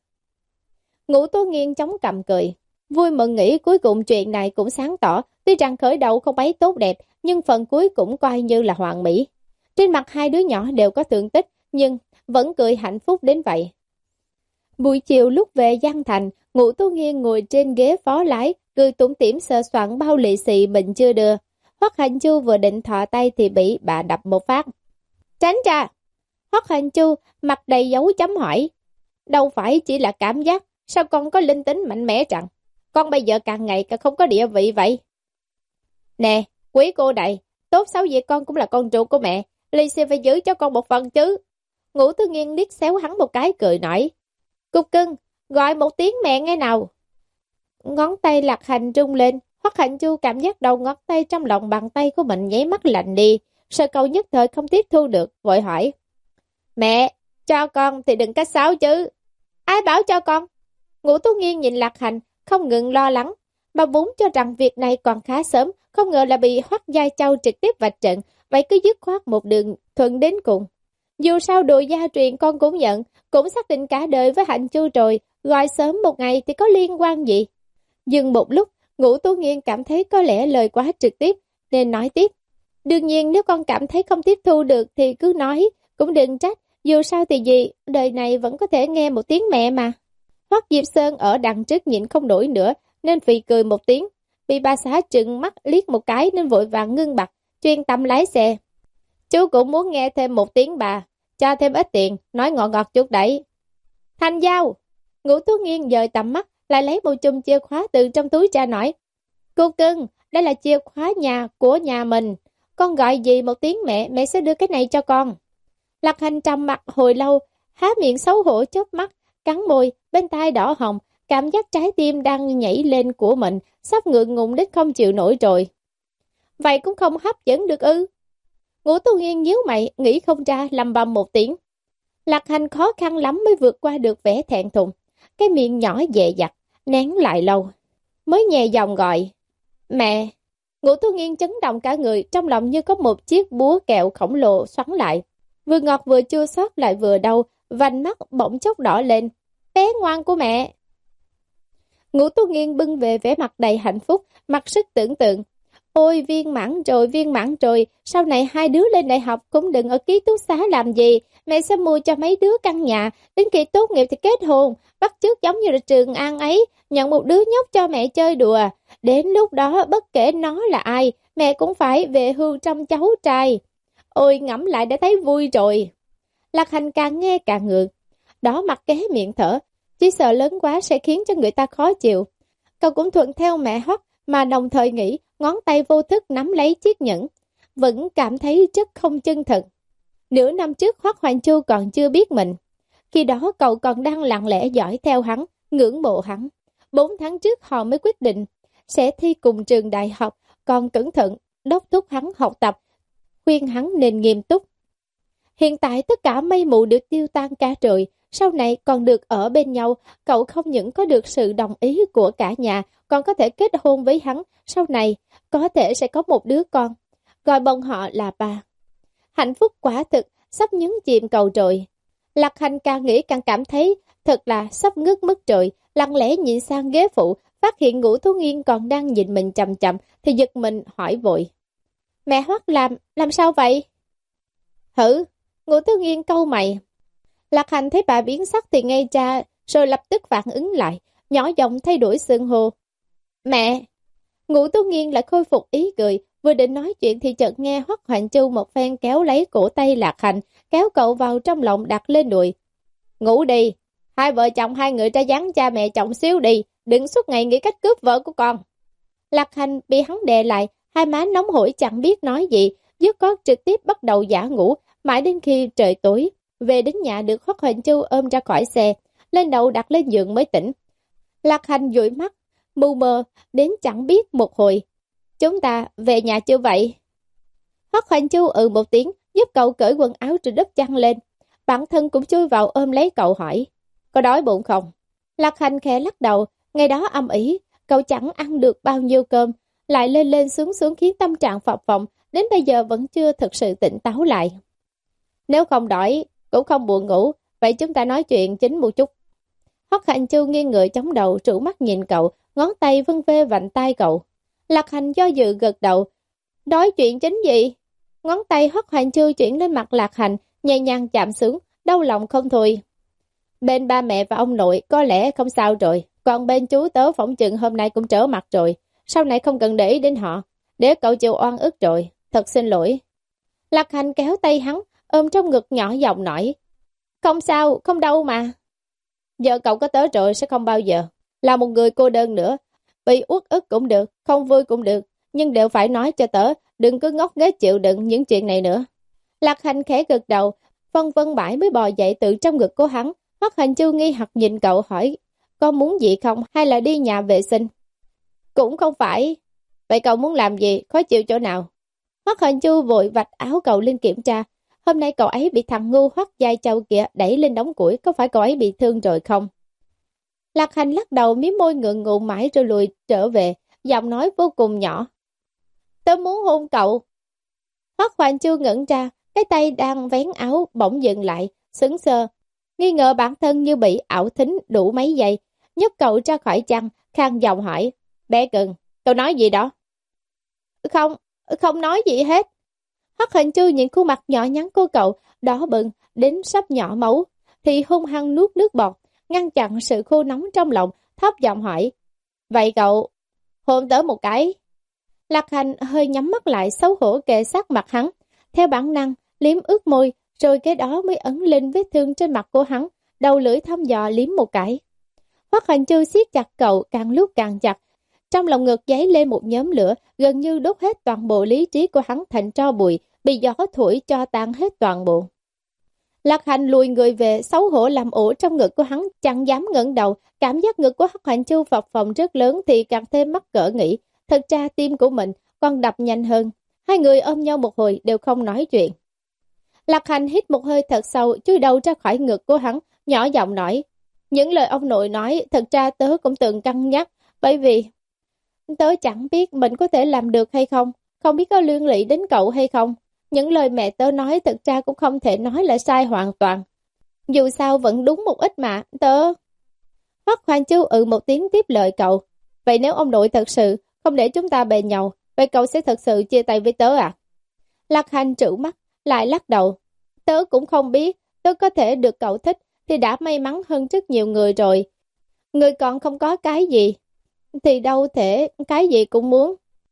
Ngũ Tố Nghiên chống cằm cười, vui mừng nghĩ cuối cùng chuyện này cũng sáng tỏ, tuy rằng khởi đầu không mấy tốt đẹp, nhưng phần cuối cũng coi như là hoàn mỹ. Trên mặt hai đứa nhỏ đều có thương tích, nhưng vẫn cười hạnh phúc đến vậy. Buổi chiều lúc về Giang Thành, Ngũ Tố Nghiên ngồi trên ghế phó lái, cười tủm tỉm sờ soạn bao lì xì mình chưa đưa. Hoắc Hành Chu vừa định thò tay thì bị bà đập một phát. Tránh ra! Hoắc Hành Chu mặt đầy dấu chấm hỏi. Đâu phải chỉ là cảm giác, sao con có linh tính mạnh mẽ chẳng? Con bây giờ càng ngày càng không có địa vị vậy. Nè, quý cô đây, tốt xấu gì con cũng là con ruột của mẹ, lì xì phải giữ cho con một phần chứ. Ngũ Tố Nghiên liếc xéo hắn một cái cười nói. Cục cưng, gọi một tiếng mẹ nghe nào. Ngón tay Lạc Hành rung lên, Hoắc Hành Chu cảm giác đầu ngón tay trong lòng bàn tay của mình nháy mắt lạnh đi, sợ cậu nhất thời không tiếp thu được, vội hỏi. Mẹ, cho con thì đừng cách sáo chứ. Ai bảo cho con? Ngũ Tố Nghiên nhìn Lạc Hành, không ngừng lo lắng, bà vốn cho rằng việc này còn khá sớm, không ngờ là bị Hoắc Gia Châu trực tiếp vạch trận, vậy cứ dứt khoát một đường thuận đến cùng. Dù sao đội gia truyền con cũng nhận, cũng xác định cả đời với Hành Chu rồi, gọi sớm một ngày thì có liên quan gì. Dừng một lúc, Ngũ Tố Nghiên cảm thấy có lẽ lời quá trực tiếp, nên nói tiếp. Đương nhiên nếu con cảm thấy không tiếp thu được thì cứ nói, cũng đừng trách, dù sao thì gì, đời này vẫn có thể nghe một tiếng mẹ mà. Hoắc Diệp Sơn ở đằng trước nhịn không nổi nữa, nên phì cười một tiếng, bị bà xã trừng mắt liếc một cái nên vội vàng ngưng bặt, chuyên tâm lái xe. Chú cũng muốn nghe thêm một tiếng bà, cho thêm ít tiền, nói ngọt ngọt chút đấy. Thành giao! Ngũ Tố Nghiên dời tầm mắt, lại lấy một chùm chìa khóa từ trong túi ra nói. Cô cưng, đây là chìa khóa nhà của nhà mình, con gọi gì một tiếng mẹ, mẹ sẽ đưa cái này cho con. Lạc Hành trầm mặt hồi lâu, há miệng xấu hổ chớp mắt, cắn môi, bên tai đỏ hồng, cảm giác trái tim đang nhảy lên của mình, sắp ngượng ngùng đến không chịu nổi rồi. Vậy cũng không hấp dẫn được ư? Ngũ Tố Nghiên nhíu mày, nghĩ không ra, lầm bầm một tiếng. Lạc Hành khó khăn lắm mới vượt qua được vẻ thẹn thùng, cái miệng nhỏ dè dặt, nén lại lâu, mới nhẹ giọng gọi. Mẹ! Ngũ Tố Nghiên chấn động cả người, trong lòng như có một chiếc búa kẹo khổng lồ xoắn lại. Vừa ngọt vừa chua xót lại vừa đau, vành mắt bỗng chốc đỏ lên. Bé ngoan của mẹ! Ngũ Tú Nghiên bưng về vẻ mặt đầy hạnh phúc, mặc sức tưởng tượng. Ôi viên mãn rồi, viên mãn rồi, sau này hai đứa lên đại học cũng đừng ở ký túc xá làm gì, mẹ sẽ mua cho mấy đứa căn nhà, đến khi tốt nghiệp thì kết hôn, bắt chước giống như là Trường An ấy, nhận một đứa nhóc cho mẹ chơi đùa. Đến lúc đó bất kể nó là ai, mẹ cũng phải về hưu trong cháu trai. Ôi ngẫm lại đã thấy vui rồi. Lạc Hành càng nghe càng ngượng, đó mặt ké miệng thở, chỉ sợ lớn quá sẽ khiến cho người ta khó chịu. Cậu cũng thuận theo mẹ Hoắc mà đồng thời nghĩ, ngón tay vô thức nắm lấy chiếc nhẫn, vẫn cảm thấy rất không chân thật. Nửa năm trước Hoắc Hoành Chu còn chưa biết mình, khi đó cậu còn đang lặng lẽ dõi theo hắn, ngưỡng mộ hắn. Bốn tháng trước họ mới quyết định sẽ thi cùng trường đại học, còn cẩn thận đốc thúc hắn học tập, khuyên hắn nên nghiêm túc. Hiện tại tất cả mây mù được tiêu tan cả trời, sau này còn được ở bên nhau, cậu không những có được sự đồng ý của cả nhà, còn có thể kết hôn với hắn, sau này có thể sẽ có một đứa con, gọi bọn họ là bà. Hạnh phúc quả thực, sắp nhấn chìm cầu rồi. Lạc Hành càng nghĩ càng cảm thấy thật là sắp ngất mất rồi, lặng lẽ nhìn sang ghế phụ, phát hiện Ngũ Tú Nghiên còn đang nhìn mình chằm chằm, thì giật mình hỏi vội. Mẹ Hoắc làm, làm sao vậy? Hử? Ngũ Tú Nghiên câu mày. Lạc Hành thấy bà biến sắc thì ngây ra, rồi lập tức phản ứng lại, nhỏ giọng thay đổi xưng hô. Mẹ! Ngũ Tú Nghiên lại khôi phục ý cười, vừa định nói chuyện thì chợt nghe Hoắc Hoành Chu một phen kéo lấy cổ tay Lạc Hành, kéo cậu vào trong lòng đặt lên đùi. Ngủ đi! Hai vợ chồng hai người ra dáng cha mẹ chồng xíu đi, đừng suốt ngày nghĩ cách cướp vợ của con. Lạc Hành bị hắn đè lại, hai má nóng hổi chẳng biết nói gì, dứt khoát trực tiếp bắt đầu giả ngủ, mãi đến khi trời tối. Về đến nhà được Hoắc Hoành Chu ôm ra khỏi xe, lên đầu đặt lên giường mới tỉnh. Lạc Hành dụi mắt, mù mờ, đến chẳng biết một hồi. Chúng ta về nhà chưa vậy? Hoắc Hoành Chu ừ một tiếng, giúp cậu cởi quần áo rồi đắp chăn lên. Bản thân cũng chui vào ôm lấy cậu hỏi, có đói bụng không? Lạc Hành khẽ lắc đầu, ngày đó âm ỉ, cậu chẳng ăn được bao nhiêu cơm, lại lên lên xuống xuống khiến tâm trạng phập phồng, đến bây giờ vẫn chưa thực sự tỉnh táo lại. Nếu không đói, cũng không buồn ngủ, vậy chúng ta nói chuyện chính một chút. Hoắc Hành Chu nghiêng người chống đầu, trụ mắt nhìn cậu, ngón tay vân vê vành tai cậu. Lạc Hành do dự gật đầu. Nói chuyện chính gì? Ngón tay Hoắc Hành Chu chuyển lên mặt Lạc Hành, nhẹ nhàng chạm xuống, đau lòng không thôi. Bên ba mẹ và ông nội có lẽ không sao rồi, còn bên chú tớ phỏng chừng hôm nay cũng trở mặt rồi, sau này không cần để ý đến họ, để cậu chịu oan ức rồi, thật xin lỗi. Lạc Hành kéo tay hắn, ôm trong ngực nhỏ giọng nói, không sao, không đâu mà. Giờ cậu có tớ rồi sẽ không bao giờ là một người cô đơn nữa, bị uất ức cũng được, không vui cũng được, nhưng đều phải nói cho tớ, đừng cứ ngốc nghếch chịu đựng những chuyện này nữa. Lạc Hành khẽ gật đầu, phân vân bãi mới bò dậy từ trong ngực của hắn. Hoắc Hành Chu nghi hoặc nhìn cậu hỏi, có muốn gì không hay là đi nhà vệ sinh? Cũng không phải. Vậy cậu muốn làm gì, khó chịu chỗ nào? Hoắc Hành Chu vội vạch áo cậu lên kiểm tra. Hôm nay cậu ấy bị thằng ngu Hoắc Giai Châu kia đẩy lên đống củi, có phải cậu ấy bị thương rồi không? Lạc Hành lắc đầu, mím môi ngượng ngùng mãi rồi lùi trở về, giọng nói vô cùng nhỏ. Tớ muốn hôn cậu. Hoắc Hoành Chu ngẩn ra, cái tay đang vén áo bỗng dừng lại, sững sờ, nghi ngờ bản thân như bị ảo thính đủ mấy giây, nhấc cậu ra khỏi chăn, khang giọng hỏi, bé cưng, cậu nói gì đó? Không, không nói gì hết. Hoắc Hoành Chu nhìn khuôn mặt nhỏ nhắn của cậu, đỏ bừng, đến sắp nhỏ máu, thì hung hăng nuốt nước bọt, ngăn chặn sự khô nóng trong lòng, thấp giọng hỏi, vậy cậu hôn tớ một cái? Lạc Hành hơi nhắm mắt lại, xấu hổ kề sát mặt hắn, theo bản năng liếm ướt môi, rồi cái đó mới ấn lên vết thương trên mặt của hắn, đầu lưỡi thăm dò liếm một cái. Hoắc Hành Chu siết chặt cậu càng lúc càng chặt, trong lòng ngực dấy lên một nhóm lửa, gần như đốt hết toàn bộ lý trí của hắn thành tro bụi, bị gió thổi cho tan hết toàn bộ. Lạc Hành lùi người về, xấu hổ làm ổ trong ngực của hắn, chẳng dám ngẩng đầu, cảm giác ngực của Hoắc Hành Chu phập phồng rất lớn thì càng thêm mắc cỡ nghĩ, thật ra tim của mình còn đập nhanh hơn. Hai người ôm nhau một hồi đều không nói chuyện. Lạc Hành hít một hơi thật sâu, chui đầu ra khỏi ngực của hắn, nhỏ giọng nói, những lời ông nội nói thật ra tớ cũng từng cân nhắc, bởi vì tớ chẳng biết mình có thể làm được hay không, không biết có liên lụy đến cậu hay không. Những lời mẹ tớ nói thật ra cũng không thể nói là sai hoàn toàn. Dù sao vẫn đúng một ít mà, tớ... Hoắc Hoành Chu ừ một tiếng tiếp lời cậu. Vậy nếu ông nội thật sự không để chúng ta bền nhau, vậy cậu sẽ thật sự chia tay với tớ à? Lạc Hành trợn mắt, lại lắc đầu. Tớ cũng không biết, tớ có thể được cậu thích thì đã may mắn hơn rất nhiều người rồi. Người còn không có cái gì, thì đâu thể cái gì cũng muốn.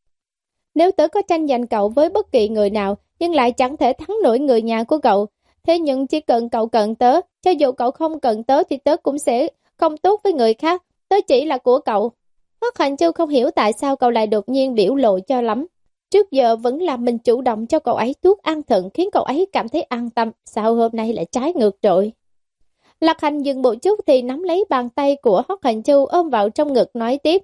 Nếu tớ có tranh giành cậu với bất kỳ người nào, nhưng lại chẳng thể thắng nổi người nhà của cậu. Thế nhưng chỉ cần cậu cần tớ, cho dù cậu không cần tớ thì tớ cũng sẽ không tốt với người khác. Tớ chỉ là của cậu. Hoắc Hành Châu không hiểu tại sao cậu lại đột nhiên biểu lộ cho lắm. Trước giờ vẫn là mình chủ động cho cậu ấy thuốc an thần khiến cậu ấy cảm thấy an tâm. Sao hôm nay lại trái ngược rồi? Lạc Hành dừng một chút thì nắm lấy bàn tay của Hoắc Hành Châu ôm vào trong ngực nói tiếp.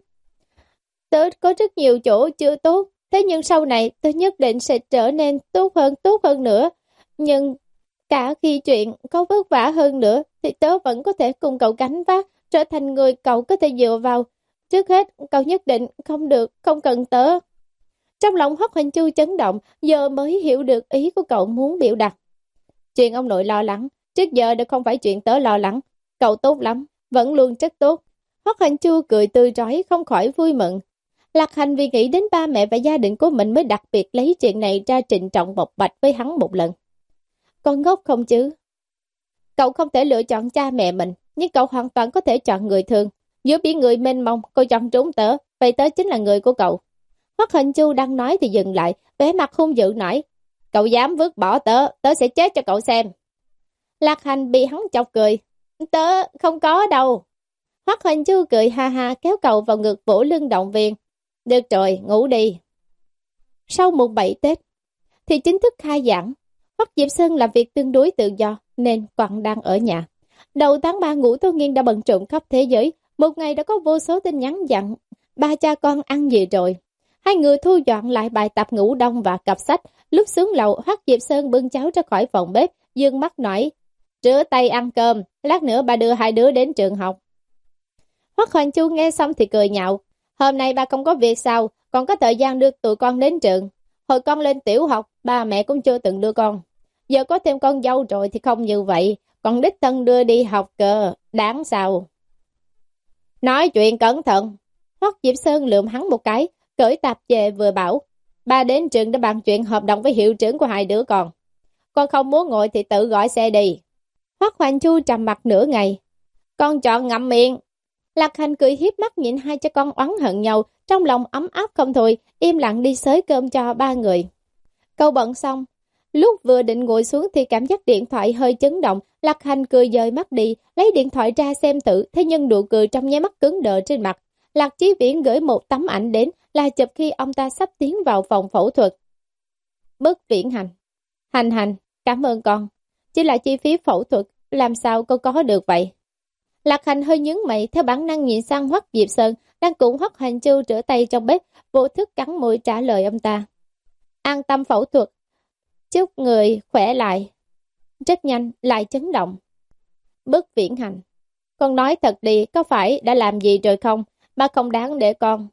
Tớ có rất nhiều chỗ chưa tốt, thế nhưng sau này tớ nhất định sẽ trở nên tốt hơn, tốt hơn nữa. Nhưng cả khi chuyện có vất vả hơn nữa thì tớ vẫn có thể cùng cậu gánh vác, trở thành người cậu có thể dựa vào. Trước hết, cậu nhất định không được, không cần tớ. Trong lòng Hoắc Hoành Chu chấn động, giờ mới hiểu được ý của cậu muốn biểu đạt. Chuyện ông nội lo lắng, trước giờ đã không phải chuyện tớ lo lắng. Cậu tốt lắm, vẫn luôn rất tốt. Hoắc Hoành Chu cười tươi rói, không khỏi vui mừng. Lạc Hành vì nghĩ đến ba mẹ và gia đình của mình mới đặc biệt lấy chuyện này ra trịnh trọng bộc bạch với hắn một lần. Con ngốc không chứ? Cậu không thể lựa chọn cha mẹ mình, nhưng cậu hoàn toàn có thể chọn người thường. Giữa biển người mênh mông, cậu chọn trốn tớ, vậy tớ chính là người của cậu. Hoắc Hành Chu đang nói thì dừng lại, vẻ mặt hung dữ nói, cậu dám vứt bỏ tớ, tớ sẽ chết cho cậu xem. Lạc Hành bị hắn chọc cười, tớ không có đâu. Hoắc Hành Chu cười ha ha kéo cậu vào ngực vỗ lưng động viên. Được rồi, ngủ đi. Sau mùng bảy Tết thì chính thức khai giảng. Hoắc Diệp Sơn làm việc tương đối tự do nên còn đang ở nhà. Đầu tháng ba Ngũ Tô Nghiên đã bận rộn khắp thế giới. Một ngày đã có vô số tin nhắn dặn ba cha con ăn gì rồi. Hai người thu dọn lại bài tập ngủ đông và cặp sách. Lúc xuống lầu, Hoắc Diệp Sơn bưng cháo ra khỏi phòng bếp, dương mắt nói, rửa tay ăn cơm, lát nữa ba đưa hai đứa đến trường học. Hoắc Hoành Chu nghe xong thì cười nhạo, hôm nay ba không có việc sao, còn có thời gian đưa tụi con đến trường. Hồi con lên tiểu học, ba mẹ cũng chưa từng đưa con. Giờ có thêm con dâu rồi thì không như vậy, còn đích thân đưa đi học cơ, đáng sao. Nói chuyện cẩn thận. Hoắc Diệp Sơn lườm hắn một cái, cởi tạp về vừa bảo, ba đến trường để bàn chuyện hợp đồng với hiệu trưởng của hai đứa con. Con không muốn ngồi thì tự gọi xe đi. Hoắc Hoành Chu trầm mặt nửa ngày. Con chọn ngậm miệng. Lạc Hành cười hiếp mắt nhìn hai cha con oán hận nhau, trong lòng ấm áp không thôi, im lặng đi xới cơm cho ba người. Câu bận xong, lúc vừa định ngồi xuống thì cảm giác điện thoại hơi chấn động, Lạc Hành cười dời mắt đi, lấy điện thoại ra xem thử, thế nhưng nụ cười trong nháy mắt cứng đờ trên mặt. Lạc Chí Viễn gửi một tấm ảnh đến, là chụp khi ông ta sắp tiến vào phòng phẫu thuật. Bất Viễn Hành. Hành Hành, cảm ơn con. Chỉ là chi phí phẫu thuật, làm sao con có được vậy? Lạc Hành hơi nhướng mày, theo bản năng nhìn sang Hoắc Diệp Sơn, đang cùng Hoắc Hành Chu rửa tay trong bếp, vô thức cắn môi trả lời ông ta. An tâm phẫu thuật, chúc người khỏe lại. Rất nhanh, lại chấn động. Bất Viễn Hành, con nói thật đi, có phải đã làm gì rồi không? Ba không đáng để con.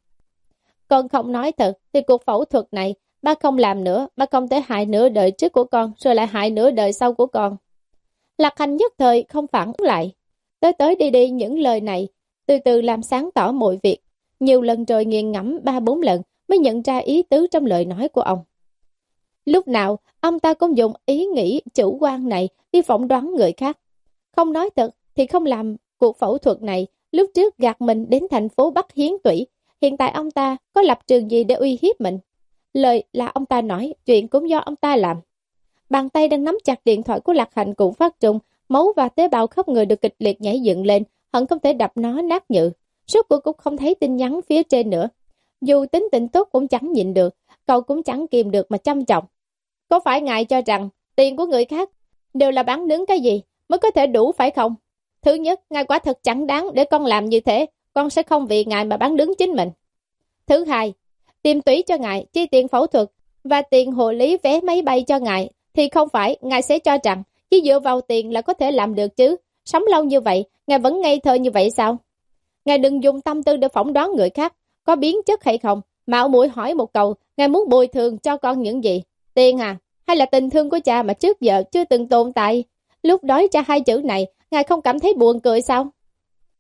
Con không nói thật, thì cuộc phẫu thuật này, ba không làm nữa, ba không thể hại nửa đời trước của con, rồi lại hại nửa đời sau của con. Lạc Hành nhất thời không phản lại. Tới tới đi đi những lời này, từ từ làm sáng tỏ mọi việc. Nhiều lần rồi nghiền ngẫm ba bốn lần mới nhận ra ý tứ trong lời nói của ông. Lúc nào, ông ta cũng dùng ý nghĩ chủ quan này đi phỏng đoán người khác. Không nói thật thì không làm cuộc phẫu thuật này, lúc trước gạt mình đến thành phố Bắc hiến tủy. Hiện tại ông ta có lập trường gì để uy hiếp mình? Lời là ông ta nói, chuyện cũng do ông ta làm. Bàn tay đang nắm chặt điện thoại của Lạc Hành cũng phát trung, máu và tế bào khắp người được kịch liệt nhảy dựng lên, hận không thể đập nó nát nhựa. Suốt cuộc cũng không thấy tin nhắn phía trên nữa. Dù tính tình tốt cũng chẳng nhịn được, cậu cũng chẳng kìm được mà chăm trọng. Có phải ngài cho rằng tiền của người khác đều là bán nướng cái gì mới có thể đủ phải không? Thứ nhất, ngài quả thật chẳng đáng để con làm như thế, con sẽ không vì ngài mà bán đứng chính mình. Thứ hai, tìm tủy cho ngài, chi tiền phẫu thuật và tiền hộ lý vé máy bay cho ngài, thì không phải ngài sẽ cho rằng chỉ dựa vào tiền là có thể làm được chứ. Sống lâu như vậy, ngài vẫn ngây thơ như vậy sao? Ngài đừng dùng tâm tư để phỏng đoán người khác có biến chất hay không. Mạo muội hỏi một câu, ngài muốn bồi thường cho con những gì? Tiền à? Hay là tình thương của cha mà trước giờ chưa từng tồn tại? Lúc nói ra hai chữ này, ngài không cảm thấy buồn cười sao?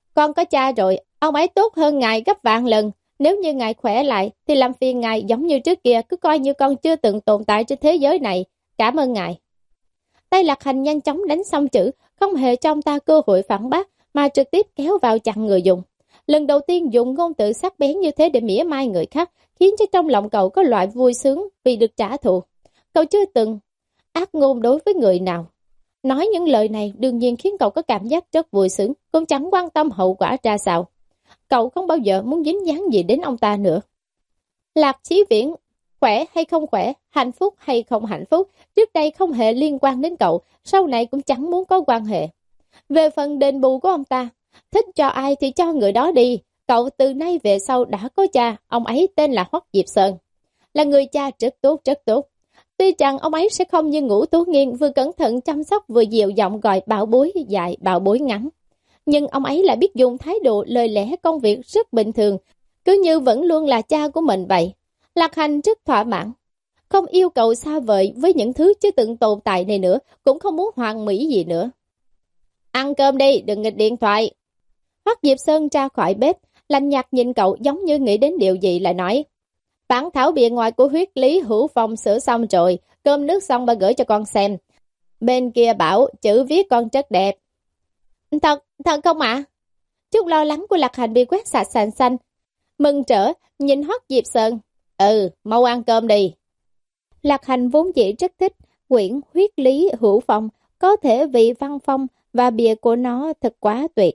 Con có cha rồi, ông ấy tốt hơn ngài gấp vạn lần. Nếu như ngài khỏe lại thì làm phiền ngài giống như trước kia, cứ coi như con chưa từng tồn tại trên thế giới này. Cảm ơn ngài. Tay Lạc Hành nhanh chóng đánh xong chữ, không hề cho ông ta cơ hội phản bác, mà trực tiếp kéo vào chặn người dùng. Lần đầu tiên dùng ngôn từ sắc bén như thế để mỉa mai người khác, khiến cho trong lòng cậu có loại vui sướng vì được trả thù. Cậu chưa từng ác ngôn đối với người nào. Nói những lời này đương nhiên khiến cậu có cảm giác rất vui sướng, cũng chẳng quan tâm hậu quả ra sao. Cậu không bao giờ muốn dính dáng gì đến ông ta nữa. Lạc Chí Viễn, khỏe hay không khỏe, hạnh phúc hay không hạnh phúc, trước đây không hề liên quan đến cậu, sau này cũng chẳng muốn có quan hệ. Về phần đền bù của ông ta, thích cho ai thì cho người đó đi. Cậu từ nay về sau đã có cha, ông ấy tên là Hoắc Diệp Sơn. Là người cha rất tốt rất tốt. Tuy rằng ông ấy sẽ không như Ngũ Tú Nghiên vừa cẩn thận chăm sóc vừa dịu giọng gọi bảo bối dài bảo bối ngắn. Nhưng ông ấy lại biết dùng thái độ lời lẽ công việc rất bình thường, cứ như vẫn luôn là cha của mình vậy. Lạc Hành rất thỏa mãn, không yêu cầu xa vời với những thứ chưa từng tồn tại này nữa, cũng không muốn hoàn mỹ gì nữa. Ăn cơm đi, đừng nghịch điện thoại. Hoắc Diệp Sơn ra khỏi bếp, lạnh nhạt nhìn cậu giống như nghĩ đến điều gì lại nói. Bản thảo bìa ngoài của huyết lý hữu phong sửa xong rồi, cơm nước xong bà gửi cho con xem. Bên kia bảo chữ viết con rất đẹp. Thật, thật không ạ? À? Chút lo lắng của Lạc Hành bị quét sạch sành xanh. Mừng trở, nhìn Hoắc Diệp Sơn. Ừ, mau ăn cơm đi. Lạc Hành vốn dĩ rất thích quyển huyết lý hữu phong, có thể vì văn phong và bìa của nó thật quá tuyệt.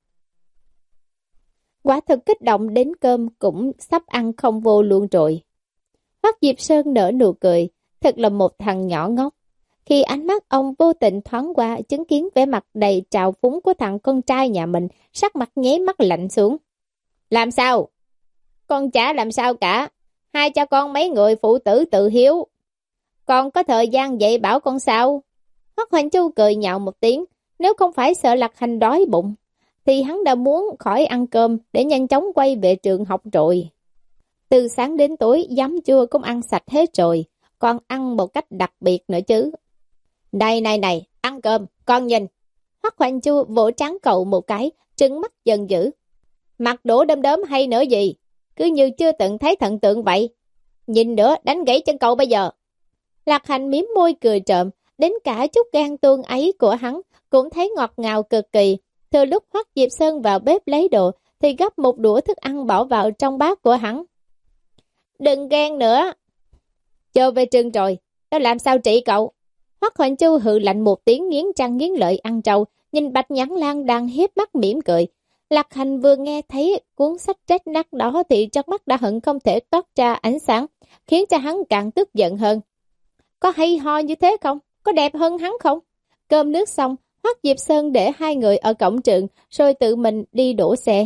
Quả thực kích động đến cơm cũng sắp ăn không vô luôn rồi. Hoắc Diệp Sơn nở nụ cười, thật là một thằng nhỏ ngốc. Khi ánh mắt ông vô tình thoáng qua chứng kiến vẻ mặt đầy trào phúng của thằng con trai nhà mình, sắc mặt nháy mắt lạnh xuống. Làm sao? Con chả làm sao cả. Hai cha con mấy người phụ tử tự hiếu. Con có thời gian dạy bảo con sao? Hoắc Hoành Chu cười nhạo một tiếng. Nếu không phải sợ Lạc Hành đói bụng, thì hắn đã muốn khỏi ăn cơm để nhanh chóng quay về trường học rồi. Từ sáng đến tối, giấm chua cũng ăn sạch hết rồi, còn ăn một cách đặc biệt nữa chứ. Này này này, ăn cơm, con nhìn. Hoắc Hoành Chu vỗ trán cậu một cái, trừng mắt giận dữ. Mặt đổ đom đóm hay nữa gì? Cứ như chưa từng thấy thần tượng vậy. Nhìn nữa, đánh gãy chân cậu bây giờ. Lạc Hành miếm môi cười trộm, đến cả chút gan tuông ấy của hắn cũng thấy ngọt ngào cực kỳ. Từ lúc Hoắc Diệp Sơn vào bếp lấy đồ, thì gấp một đũa thức ăn bỏ vào trong bát của hắn. Đừng ghen nữa. Chờ về trường rồi, tao làm sao trị cậu? Hoắc Hoành Chu hừ lạnh một tiếng, nghiến răng nghiến lợi ăn trâu, nhìn Bạch Nhãn Lan đang hiếp mắt mỉm cười. Lạc Hành vừa nghe thấy cuốn sách rách nát đó thì trong mắt đã hận không thể toát ra ánh sáng, khiến cho hắn càng tức giận hơn. Có hay ho như thế không? Có đẹp hơn hắn không? Cơm nước xong, Hoắc Diệp Sơn để hai người ở cổng trường, rồi tự mình đi đổ xe.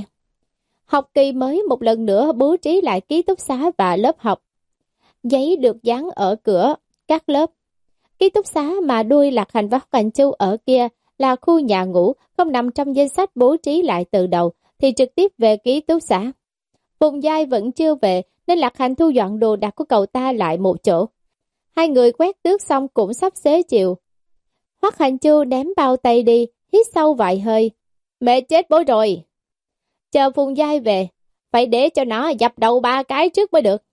Học kỳ mới một lần nữa bố trí lại ký túc xá và lớp học. Giấy được dán ở cửa các lớp. Ký túc xá mà đuôi Lạc Hành và Hoắc Hoành Chu ở kia là khu nhà ngủ, không nằm trong danh sách bố trí lại từ đầu, thì trực tiếp về ký túc xá. Phùng Giai vẫn chưa về, nên Lạc Hành thu dọn đồ đạc của cậu ta lại một chỗ. Hai người quét tước xong cũng sắp xế chiều. Hoắc Hoành Chu ném bao tay đi, hít sâu vài hơi. Mẹ chết bố rồi. Chờ Phùng Giai về, phải để cho nó dập đầu ba cái trước mới được.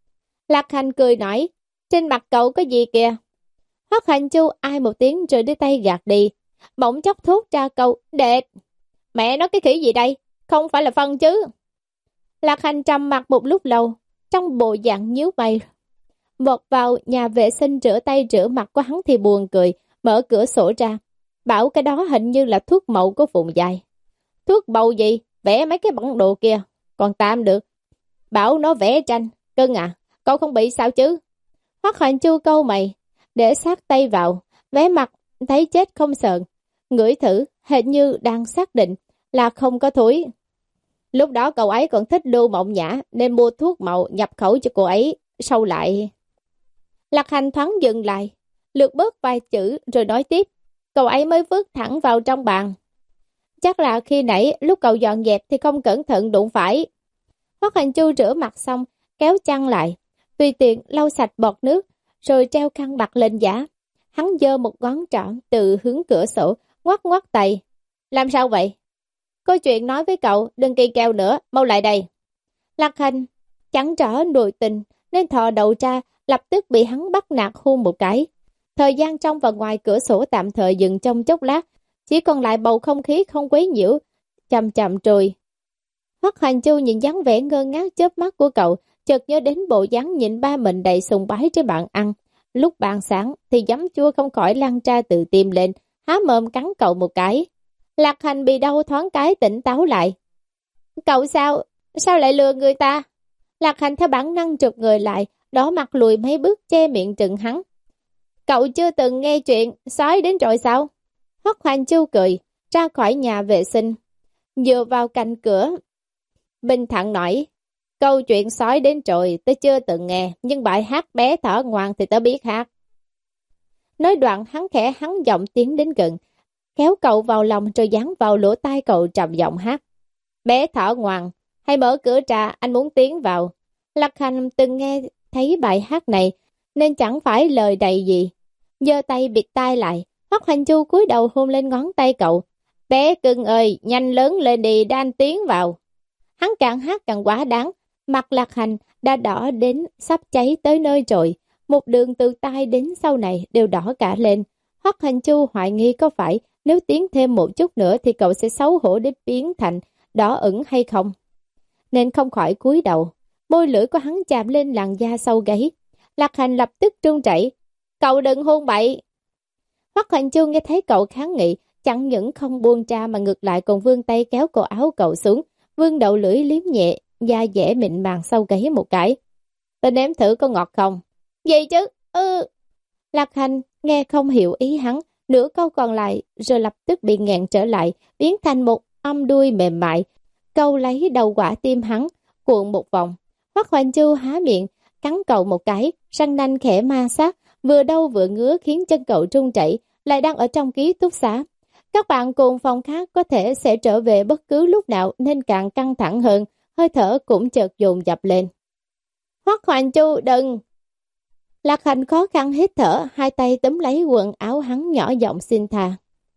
Lạc Hành cười nói, trên mặt cậu có gì kìa? Hoắc Hoành Chu ai một tiếng rồi đưa tay gạt đi. Bỗng chốc thốt ra câu, đẹp. Mẹ nói cái khỉ gì đây? Không phải là phân chứ? Lạc Hành trầm mặt một lúc lâu, trong bộ dạng nhíu mày. Vọt vào nhà vệ sinh rửa tay rửa mặt của hắn thì buồn cười, mở cửa sổ ra. Bảo cái đó hình như là thuốc mậu của Phùng Giai. Thuốc mậu gì? Vẽ mấy cái bản đồ kia. Còn tạm được. Bảo nó vẽ tranh. Cưng à, cậu không bị sao chứ? Hoắc Hoành Chu câu mày, để sát tay vào, vé mặt, thấy chết không sờn. Ngửi thử, hình như đang xác định là không có thối. Lúc đó cậu ấy còn thích Lưu Mộng Nhã, nên mua thuốc mậu nhập khẩu cho cô ấy, sau lại. Lạc Hành thoáng dừng lại, lược bớt vài chữ rồi nói tiếp. Cậu ấy mới vứt thẳng vào trong bàn. Chắc là khi nãy lúc cậu dọn dẹp thì không cẩn thận đụng phải. Hoắc Hoành Chu rửa mặt xong, kéo chăn lại, tùy tiện lau sạch bọt nước, rồi treo khăn mặt lên giá. Hắn giơ một ngón trỏ từ hướng cửa sổ, ngoắc ngoắc tay. Làm sao vậy? có chuyện nói với cậu, đừng kỳ kèo nữa, mau lại đây. Lạc Hành chẳng rõ nội tình nên thò đầu ra, lập tức bị hắn bắt nạt hôn một cái. Thời gian trong và ngoài cửa sổ tạm thời dừng trong chốc lát, chỉ còn lại bầu không khí không quấy nhiễu, chậm chậm trôi. Hoắc Hành Chu nhìn dáng vẻ ngơ ngác chớp mắt của cậu, chợt nhớ đến bộ dáng nhìn ba mình đầy sùng bái trên bàn ăn. Lúc bàn sáng thì giấm chua không khỏi lan ra từ tim lên, há mồm cắn cậu một cái. Lạc Hành bị đau thoáng cái tỉnh táo lại. Cậu sao? Sao lại lừa người ta? Lạc Hành theo bản năng trượt người lại, đỏ mặt lùi mấy bước che miệng trừng hắn. Cậu chưa từng nghe chuyện sói đến rồi sao? Hoắc Hành Chu cười, ra khỏi nhà vệ sinh, dựa vào cạnh cửa. Bình thản nói, câu chuyện sói đến rồi tớ chưa từng nghe, nhưng bài hát bé thỏ ngoan thì tớ biết hát. Nói đoạn hắn khẽ hắn giọng tiến đến gần, kéo cậu vào lòng rồi dán vào lỗ tai cậu trầm giọng hát. Bé thỏ ngoan, hay mở cửa ra, anh muốn tiến vào. Lạc Hành từng nghe thấy bài hát này, nên chẳng phải lời đầy gì. Giơ tay bịt tai lại, Hoắc Hành Chu cúi đầu hôn lên ngón tay cậu. Bé cưng ơi, nhanh lớn lên đi, đang tiến vào. Hắn càng hát càng quá đáng, mặt Lạc Hành đã đỏ đến sắp cháy tới nơi rồi. Một đường từ tai đến sau này đều đỏ cả lên. Hoắc Hành Chu hoài nghi có phải nếu tiến thêm một chút nữa thì cậu sẽ xấu hổ đến biến thành đỏ ửng hay không. Nên không khỏi cúi đầu, môi lưỡi của hắn chạm lên làn da sau gáy. Lạc Hành lập tức run rẩy. Cậu đừng hôn bậy. Hoắc Hành Chu nghe thấy cậu kháng nghị, chẳng những không buông ra mà ngược lại còn vươn tay kéo cổ áo cậu xuống, vươn đầu lưỡi liếm nhẹ da dẻ mịn màng sau gáy một cái. Tôi nếm thử có ngọt không? Gì chứ? Ừ. Lạc Hành nghe không hiểu ý hắn, nửa câu còn lại rồi lập tức bị nghẹn trở lại, biến thành một âm đuôi mềm mại, câu lấy đầu quả tim hắn, cuộn một vòng. Hoắc Hành Chu há miệng, cắn cậu một cái, răng nanh khẽ ma sát, vừa đau vừa ngứa khiến chân cậu run rẩy, lại đang ở trong ký túc xá. Các bạn cùng phòng khác có thể sẽ trở về bất cứ lúc nào nên càng căng thẳng hơn, hơi thở cũng chợt dồn dập lên. Hoắc Hành Chu đừng! Lạc Hành khó khăn hít thở, hai tay túm lấy quần áo hắn nhỏ giọng xin tha.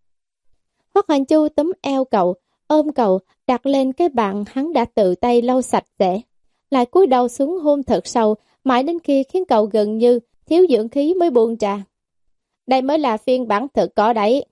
Hoắc Hành Chu túm eo cậu, ôm cậu, đặt lên cái bàn hắn đã tự tay lau sạch sẽ, lại cúi đầu xuống hôn thật sâu, mãi đến khi khiến cậu gần như thiếu dưỡng khí mới buông ra. Đây mới là phiên bản thực có đấy.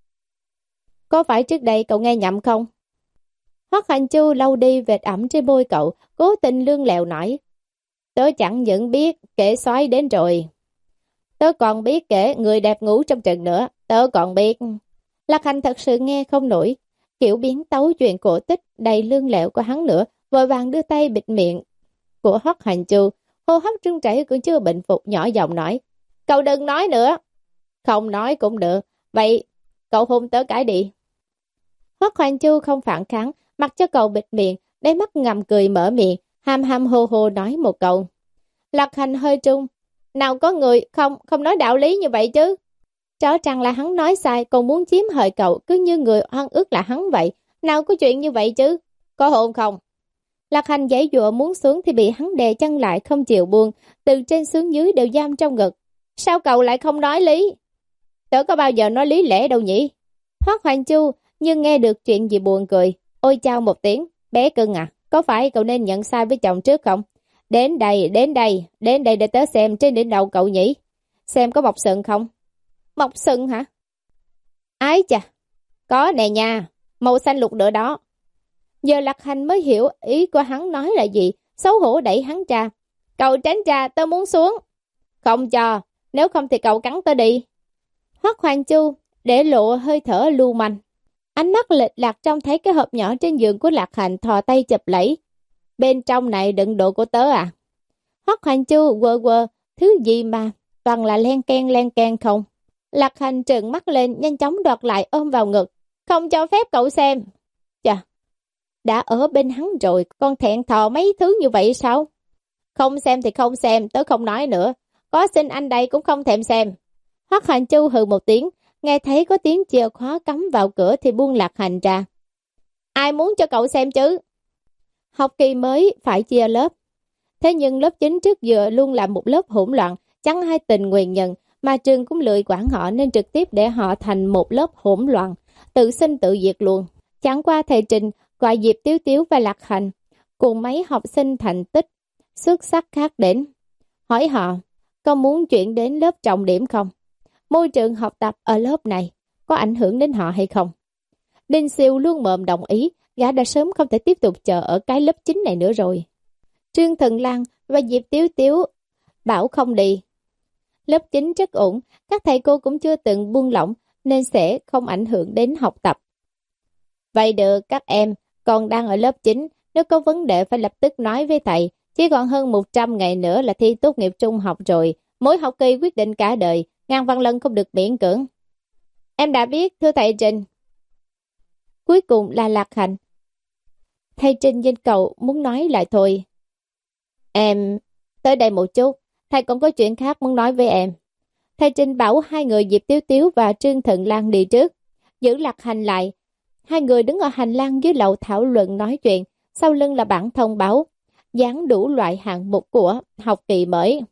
Có phải trước đây cậu nghe nhầm không? Hoắc Hành Chu lau đi vệt ẩm trên môi cậu, cố tình lương lẹo nói. Tớ chẳng những biết kể sói đến rồi. Tớ còn biết kể người đẹp ngủ trong trận nữa. Tớ còn biết. Lạc Hành thật sự nghe không nổi. Kiểu biến tấu chuyện cổ tích đầy lương lẹo của hắn nữa, vội vàng đưa tay bịt miệng của Hoắc Hành Chu. Hô hấp run rẩy cũng chưa bình phục, nhỏ giọng nói. Cậu đừng nói nữa. Không nói cũng được. Vậy cậu hôn tớ cái đi. Hoắc Hành Chu không phản kháng, mặc cho cậu bịt miệng, đáy mắt ngầm cười mở miệng, ham ham hô hô nói một câu. Lạc Hành hơi trung. Nào có người không, không nói đạo lý như vậy chứ. Rõ ràng là hắn nói sai, còn muốn chiếm hời cậu, cứ như người oan ức là hắn vậy. Nào có chuyện như vậy chứ. Có hôn không? Lạc Hành giãy giụa muốn xuống thì bị hắn đè chân lại không chịu buông, từ trên xuống dưới đều giam trong ngực. Sao cậu lại không nói lý? Tớ có bao giờ nói lý lẽ đâu nhỉ? Hoắc Hành Chu nhưng nghe được chuyện gì buồn cười. Ôi chao một tiếng, bé cưng à, có phải cậu nên nhận sai với chồng trước không? Đến đây, đến đây, đến đây để tớ xem trên đỉnh đầu cậu nhỉ. Xem có mọc sừng không? Mọc sừng hả? Ái chà, có nè nha, màu xanh lục nữa đó. Giờ Lạc Hành mới hiểu ý của hắn nói là gì, xấu hổ đẩy hắn ra. Cậu tránh ra, tớ muốn xuống. Không cho, nếu không thì cậu cắn tớ đi. Hoắc Hành Chu để lộ hơi thở lưu manh. Ánh mắt lệch lạc trông thấy cái hộp nhỏ trên giường của Lạc Hành, thò tay chụp lấy. Bên trong này đựng đồ của tớ à? Hoắc Hành Chu quơ quơ, thứ gì mà, toàn là len ken len ken không. Lạc Hành trợn mắt lên, nhanh chóng đoạt lại ôm vào ngực. Không cho phép cậu xem. Chà, đã ở bên hắn rồi, con thẹn thò mấy thứ như vậy sao? Không xem thì không xem, tớ không nói nữa. Có xin anh đây cũng không thèm xem. Hoắc Hành Chu hừ một tiếng, nghe thấy có tiếng chìa khóa cắm vào cửa thì buông Lạc Hành ra. Ai muốn cho cậu xem chứ? Học kỳ mới phải chia lớp. Thế nhưng lớp chín trước giờ luôn là một lớp hỗn loạn, chẳng ai tình nguyện nhận, mà trường cũng lười quản họ nên trực tiếp để họ thành một lớp hỗn loạn, tự sinh tự diệt luôn. Chẳng qua thầy Trình gọi Diệp Tiếu Tiếu và Lạc Hành cùng mấy học sinh thành tích xuất sắc khác đến, hỏi họ có muốn chuyển đến lớp trọng điểm không? Môi trường học tập ở lớp này có ảnh hưởng đến họ hay không? Đinh Siêu luôn mồm đồng ý, gã đã sớm không thể tiếp tục chờ ở cái lớp chín này nữa rồi. Trương Thần Lan và Diệp Tiếu Tiếu bảo không đi. Lớp chín rất ổn, các thầy cô cũng chưa từng buông lỏng nên sẽ không ảnh hưởng đến học tập. Vậy được, các em còn đang ở lớp chín, nếu có vấn đề phải lập tức nói với thầy. Chỉ còn hơn một trăm ngày nữa là thi tốt nghiệp trung học rồi, mỗi học kỳ quyết định cả đời, ngàn vạn lần không được miễn cưỡng. Em đã biết, thưa thầy Trình. Cuối cùng là Lạc Hành. Thầy Trình nhìn cậu muốn nói lại thôi. Em, tới đây một chút, thầy còn có chuyện khác muốn nói với em. Thầy Trình bảo hai người Diệp Tiếu Tiếu và Trương Thần Lan đi trước, giữ Lạc Hành lại. Hai người đứng ở hành lang dưới lầu thảo luận nói chuyện, sau lưng là bản thông báo, dán đủ loại hạng mục của học kỳ mới.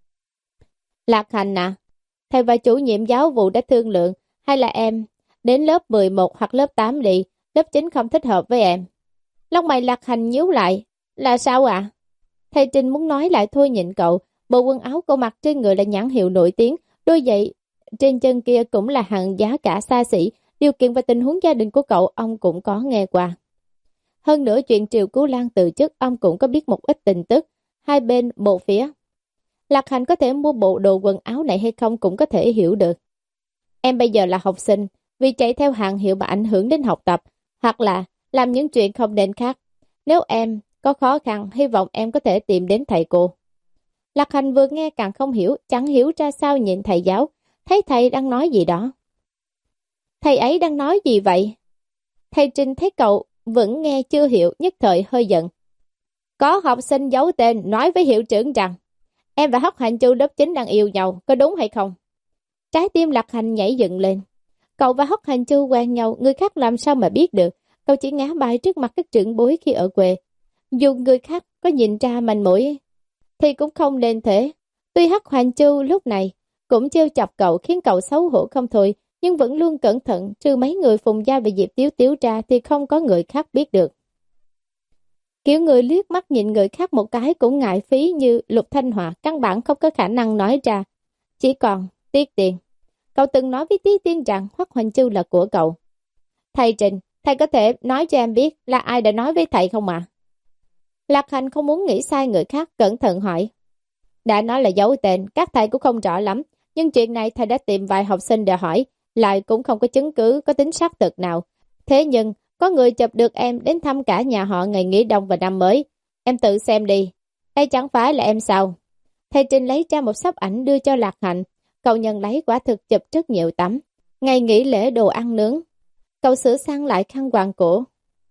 Lạc Hành à, thầy và chủ nhiệm giáo vụ đã thương lượng, hay là em đến lớp mười một hoặc lớp tám đi, lớp chín không thích hợp với em. Lông mày Lạc Hành nhíu lại, là sao ạ? À? Thầy Trình muốn nói lại thôi nhịn cậu, bộ quần áo cô mặc trên người là nhãn hiệu nổi tiếng, đôi giày trên chân kia cũng là hàng giá cả xa xỉ, điều kiện và tình huống gia đình của cậu ông cũng có nghe qua. Hơn nữa chuyện Triều Cứu Lan từ chức ông cũng có biết một ít tin tức, hai bên một phía. Lạc Hành có thể mua bộ đồ quần áo này hay không cũng có thể hiểu được. Em bây giờ là học sinh, vì chạy theo hàng hiệu mà ảnh hưởng đến học tập, hoặc là làm những chuyện không nên khác. Nếu em có khó khăn, hy vọng em có thể tìm đến thầy cô. Lạc Hành vừa nghe càng không hiểu, chẳng hiểu ra sao nhìn thầy giáo, thấy thầy đang nói gì đó. Thầy ấy đang nói gì vậy? Thầy Trình thấy cậu vẫn nghe chưa hiểu, nhất thời hơi giận. Có học sinh giấu tên nói với hiệu trưởng rằng em và Hoắc Hành Chu lớp chín đang yêu nhau, có đúng hay không? Trái tim Lạc Hành nhảy dựng lên. Cậu và Hoắc Hành Chu quen nhau, người khác làm sao mà biết được? Cậu chỉ ngã bài trước mặt các trưởng bối khi ở quê. Dù người khác có nhìn ra manh mối thì cũng không nên thế. Tuy Hoắc Hành Chu lúc này cũng trêu chọc cậu khiến cậu xấu hổ không thôi, nhưng vẫn luôn cẩn thận, trừ mấy người Phùng Gia và Diệp Tiếu Tiếu ra thì không có người khác biết được. Kiểu người liếc mắt nhìn người khác một cái cũng ngại phí như Lục Thanh Hòa, căn bản không có khả năng nói ra. Chỉ còn Tiết Tiên. Cậu từng nói với Tiết Tiên rằng Hoắc Hành Chu là của cậu. Thầy Trình, thầy có thể nói cho em biết là ai đã nói với thầy không ạ? À? Lạc Hành không muốn nghĩ sai người khác, cẩn thận hỏi. Đã nói là giấu tên, các thầy cũng không rõ lắm, nhưng chuyện này thầy đã tìm vài học sinh để hỏi, lại cũng không có chứng cứ có tính xác thực nào. Thế nhưng, có người chụp được em đến thăm cả nhà họ ngày nghỉ đông và năm mới. Em tự xem đi. Đây chẳng phải là em sao? Thầy Trình lấy ra một sắp ảnh đưa cho Lạc Hành. Cậu nhận lấy quả thực chụp rất nhiều tấm. Ngày nghỉ lễ đồ ăn nướng. Cậu sửa sang lại khăn quàng cổ.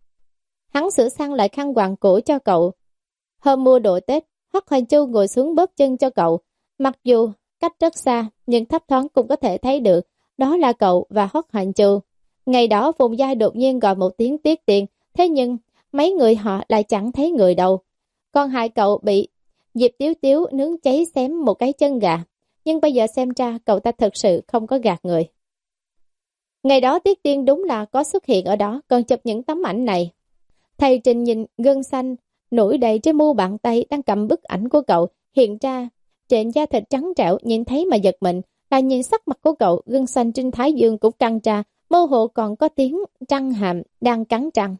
Hắn sửa sang lại khăn quàng cổ cho cậu. Hôm mua đồ Tết, Hoắc Hành Chu ngồi xuống bóp chân cho cậu. Mặc dù cách rất xa, nhưng thấp thoáng cũng có thể thấy được. Đó là cậu và Hoắc Hành Chu. Ngày đó Phùng Giai đột nhiên gọi một tiếng Tiết Tiên, thế nhưng mấy người họ lại chẳng thấy người đâu. Còn hai cậu bị Diệp Tiếu Tiếu nướng cháy xém một cái chân gà, nhưng bây giờ xem ra cậu ta thật sự không có gạt người. Ngày đó Tiết Tiên đúng là có xuất hiện ở đó, còn chụp những tấm ảnh này. Thầy Trình nhìn gân xanh nổi đầy trên mu bàn tay đang cầm bức ảnh của cậu hiện ra trên da thịt trắng trẻo, nhìn thấy mà giật mình. Là nhìn sắc mặt của cậu, gân xanh trên thái dương cũng căng ra, mơ hồ còn có tiếng răng hàm đang cắn răng.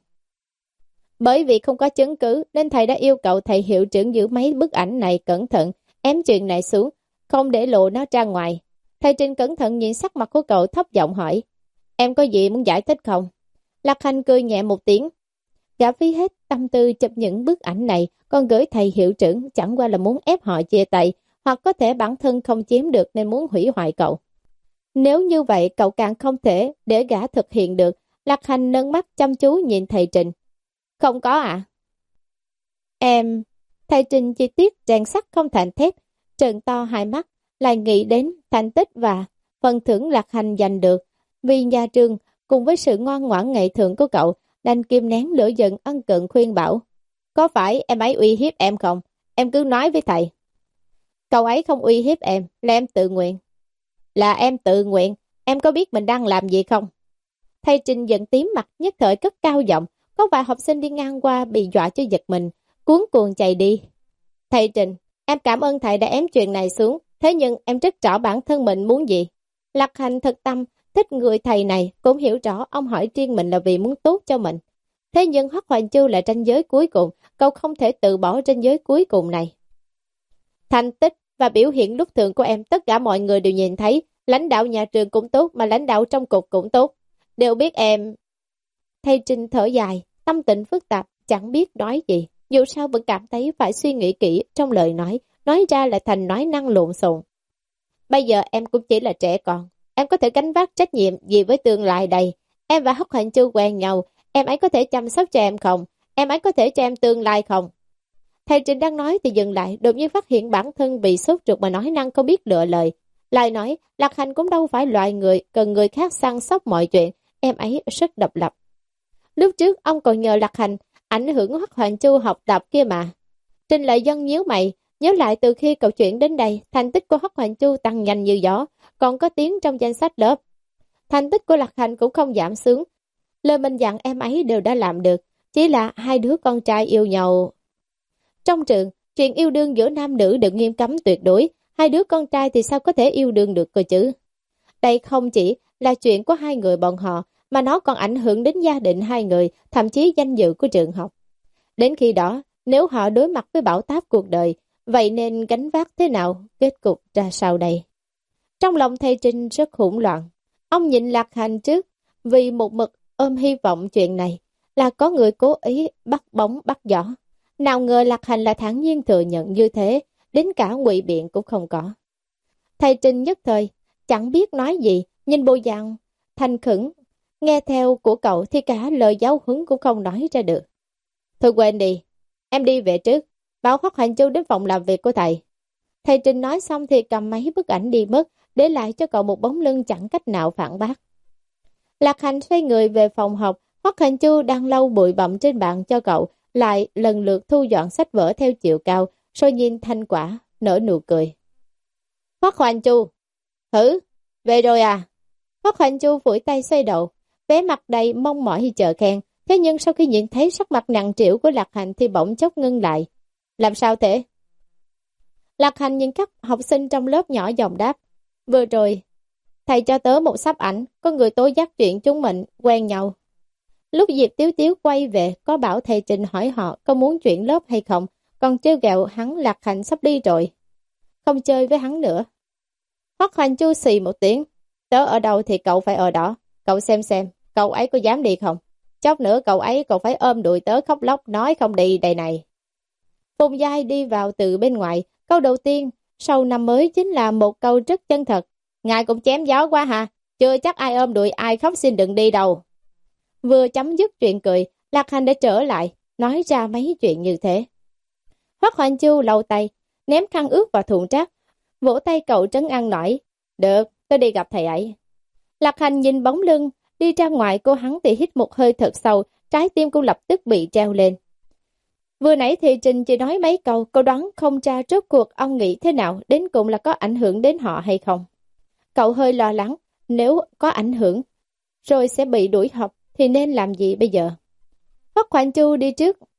Bởi vì không có chứng cứ nên thầy đã yêu cầu thầy hiệu trưởng giữ mấy bức ảnh này cẩn thận, ém chuyện này xuống, không để lộ nó ra ngoài. Thầy Trình cẩn thận nhìn sắc mặt của cậu, thấp giọng hỏi, em có gì muốn giải thích không? Lạc Hành cười nhẹ một tiếng. Gã phí hết tâm tư chụp những bức ảnh này, còn gửi thầy hiệu trưởng chẳng qua là muốn ép họ chia tay, hoặc có thể bản thân không chiếm được nên muốn hủy hoại cậu. Nếu như vậy cậu càng không thể để gã thực hiện được. Lạc Hành nâng mắt chăm chú nhìn thầy Trình. Không có ạ. À? Em... Thầy Trình chi tiết rèn sắt không thành thép, trợn to hai mắt, lại nghĩ đến thành tích và phần thưởng Lạc Hành giành được. Vì nhà trường cùng với sự ngoan ngoãn ngày thường của cậu, đành kìm nén lửa giận ân cần khuyên bảo. Có phải em ấy uy hiếp em không? Em cứ nói với thầy. Cậu ấy không uy hiếp em, là em tự nguyện. Là em tự nguyện, em có biết mình đang làm gì không? Thầy Trình giận tím mặt, nhất thời cất cao giọng, có vài học sinh đi ngang qua bị dọa cho giật mình, cuống cuồng chạy đi. Thầy Trình, em cảm ơn thầy đã ém chuyện này xuống, thế nhưng em rất rõ bản thân mình muốn gì. Lạc Hành thật tâm, thích người thầy này, cũng hiểu rõ ông hỏi riêng mình là vì muốn tốt cho mình. Thế nhưng Hoắc Hoành Chu là ranh giới cuối cùng, cậu không thể từ bỏ ranh giới cuối cùng này. Thành tích và biểu hiện lúc thường của em tất cả mọi người đều nhìn thấy, lãnh đạo nhà trường cũng tốt mà lãnh đạo trong cục cũng tốt, đều biết em. Thầy Trình thở dài, tâm tình phức tạp, chẳng biết nói gì, dù sao vẫn cảm thấy phải suy nghĩ kỹ trong lời nói, nói ra là thành nói năng lộn xộn. Bây giờ em cũng chỉ là trẻ con, em có thể gánh vác trách nhiệm gì với tương lai đây? Em và Hoắc Hoành Chu quen nhau, em ấy có thể chăm sóc cho em không? Em ấy có thể cho em tương lai không? Thầy Trình đang nói thì dừng lại, đột nhiên phát hiện bản thân bị sốt ruột mà nói năng không biết lựa lời. Lại nói, Lạc Hành cũng đâu phải loại người cần người khác săn sóc mọi chuyện, em ấy rất độc lập. Lúc trước ông còn nhờ Lạc Hành ảnh hưởng Hoắc Hoành Chu học tập kia mà. Trình Lợi Dân nhíu mày, nhớ lại từ khi cậu chuyển đến đây, thành tích của Hoắc Hoành Chu tăng nhanh như gió, còn có tiếng trong danh sách lớp. Thành tích của Lạc Hành cũng không giảm xuống. Lời mình dặn em ấy đều đã làm được, chỉ là hai đứa con trai yêu nhau. Trong trường, chuyện yêu đương giữa nam nữ được nghiêm cấm tuyệt đối, hai đứa con trai thì sao có thể yêu đương được cơ chứ? Đây không chỉ là chuyện của hai người bọn họ, mà nó còn ảnh hưởng đến gia đình hai người, thậm chí danh dự của trường học. Đến khi đó, nếu họ đối mặt với bão táp cuộc đời, vậy nên gánh vác thế nào, kết cục ra sao đây? Trong lòng thầy Trinh rất hỗn loạn. Ông nhịn Lạc Hành trước, vì một mực ôm hy vọng chuyện này là có người cố ý bắt bóng bắt gió. Nào ngờ Lạc Hành là thản nhiên thừa nhận như thế, đến cả ngụy biện cũng không có. Thầy Trinh nhất thời, chẳng biết nói gì, nhìn bộ dạng thành khẩn, nghe theo của cậu thì cả lời giáo huấn cũng không nói ra được. Thôi quên đi, em đi về trước, bảo Hoắc Hoành Chu đến phòng làm việc của thầy. Thầy Trinh nói xong thì cầm mấy bức ảnh đi mất, để lại cho cậu một bóng lưng chẳng cách nào phản bác. Lạc Hành xoay người về phòng học, Hoắc Hoành Chu đang lau bụi bặm trên bàn cho cậu, lại lần lượt thu dọn sách vở theo chiều cao, rồi nhìn thành quả, nở nụ cười. Hoắc Hoành Chu, thử, về rồi à? Hoắc Hoành Chu phủi tay xoay đầu, vẻ mặt đầy mong mỏi chờ khen, thế nhưng sau khi nhìn thấy sắc mặt nặng trĩu của Lạc Hành thì bỗng chốc ngưng lại. Làm sao thế? Lạc Hành nhìn các học sinh trong lớp nhỏ giọng đáp. Vừa rồi, thầy cho tớ một sắp ảnh, có người tố giác chuyện chúng mình quen nhau. Lúc Diệp Tiếu Tiếu quay về, có bảo thầy Trình hỏi họ có muốn chuyển lớp hay không, còn trêu ghẹo hắn Lạc Hành sắp đi rồi. Không chơi với hắn nữa. Hoắc Hoành Chu xì một tiếng. Tớ ở đâu thì cậu phải ở đó. Cậu xem xem, cậu ấy có dám đi không? Chốc nữa cậu ấy còn phải ôm đùi tớ khóc lóc nói không đi đây này. Phùng Giai đi vào từ bên ngoài. Câu đầu tiên sau năm mới chính là một câu rất chân thật. Ngài cũng chém gió quá hả? Chưa chắc ai ôm đùi ai khóc xin đừng đi đâu. Vừa chấm dứt chuyện cười, Lạc Hành đã trở lại, nói ra mấy chuyện như thế. Hoắc Hoành Chu lau tay, ném khăn ướt vào thùng rác, vỗ tay cậu trấn an nói. Được, tôi đi gặp thầy ấy. Lạc Hành nhìn bóng lưng, đi ra ngoài cô hắn thì hít một hơi thật sâu, trái tim cô lập tức bị treo lên. Vừa nãy thì Trình chỉ nói mấy câu, cô đoán không ra rốt cuộc ông nghĩ thế nào, đến cùng là có ảnh hưởng đến họ hay không. Cậu hơi lo lắng, nếu có ảnh hưởng, rồi sẽ bị đuổi học, thì nên làm gì bây giờ? Hoắc Hoành Chu đi trước,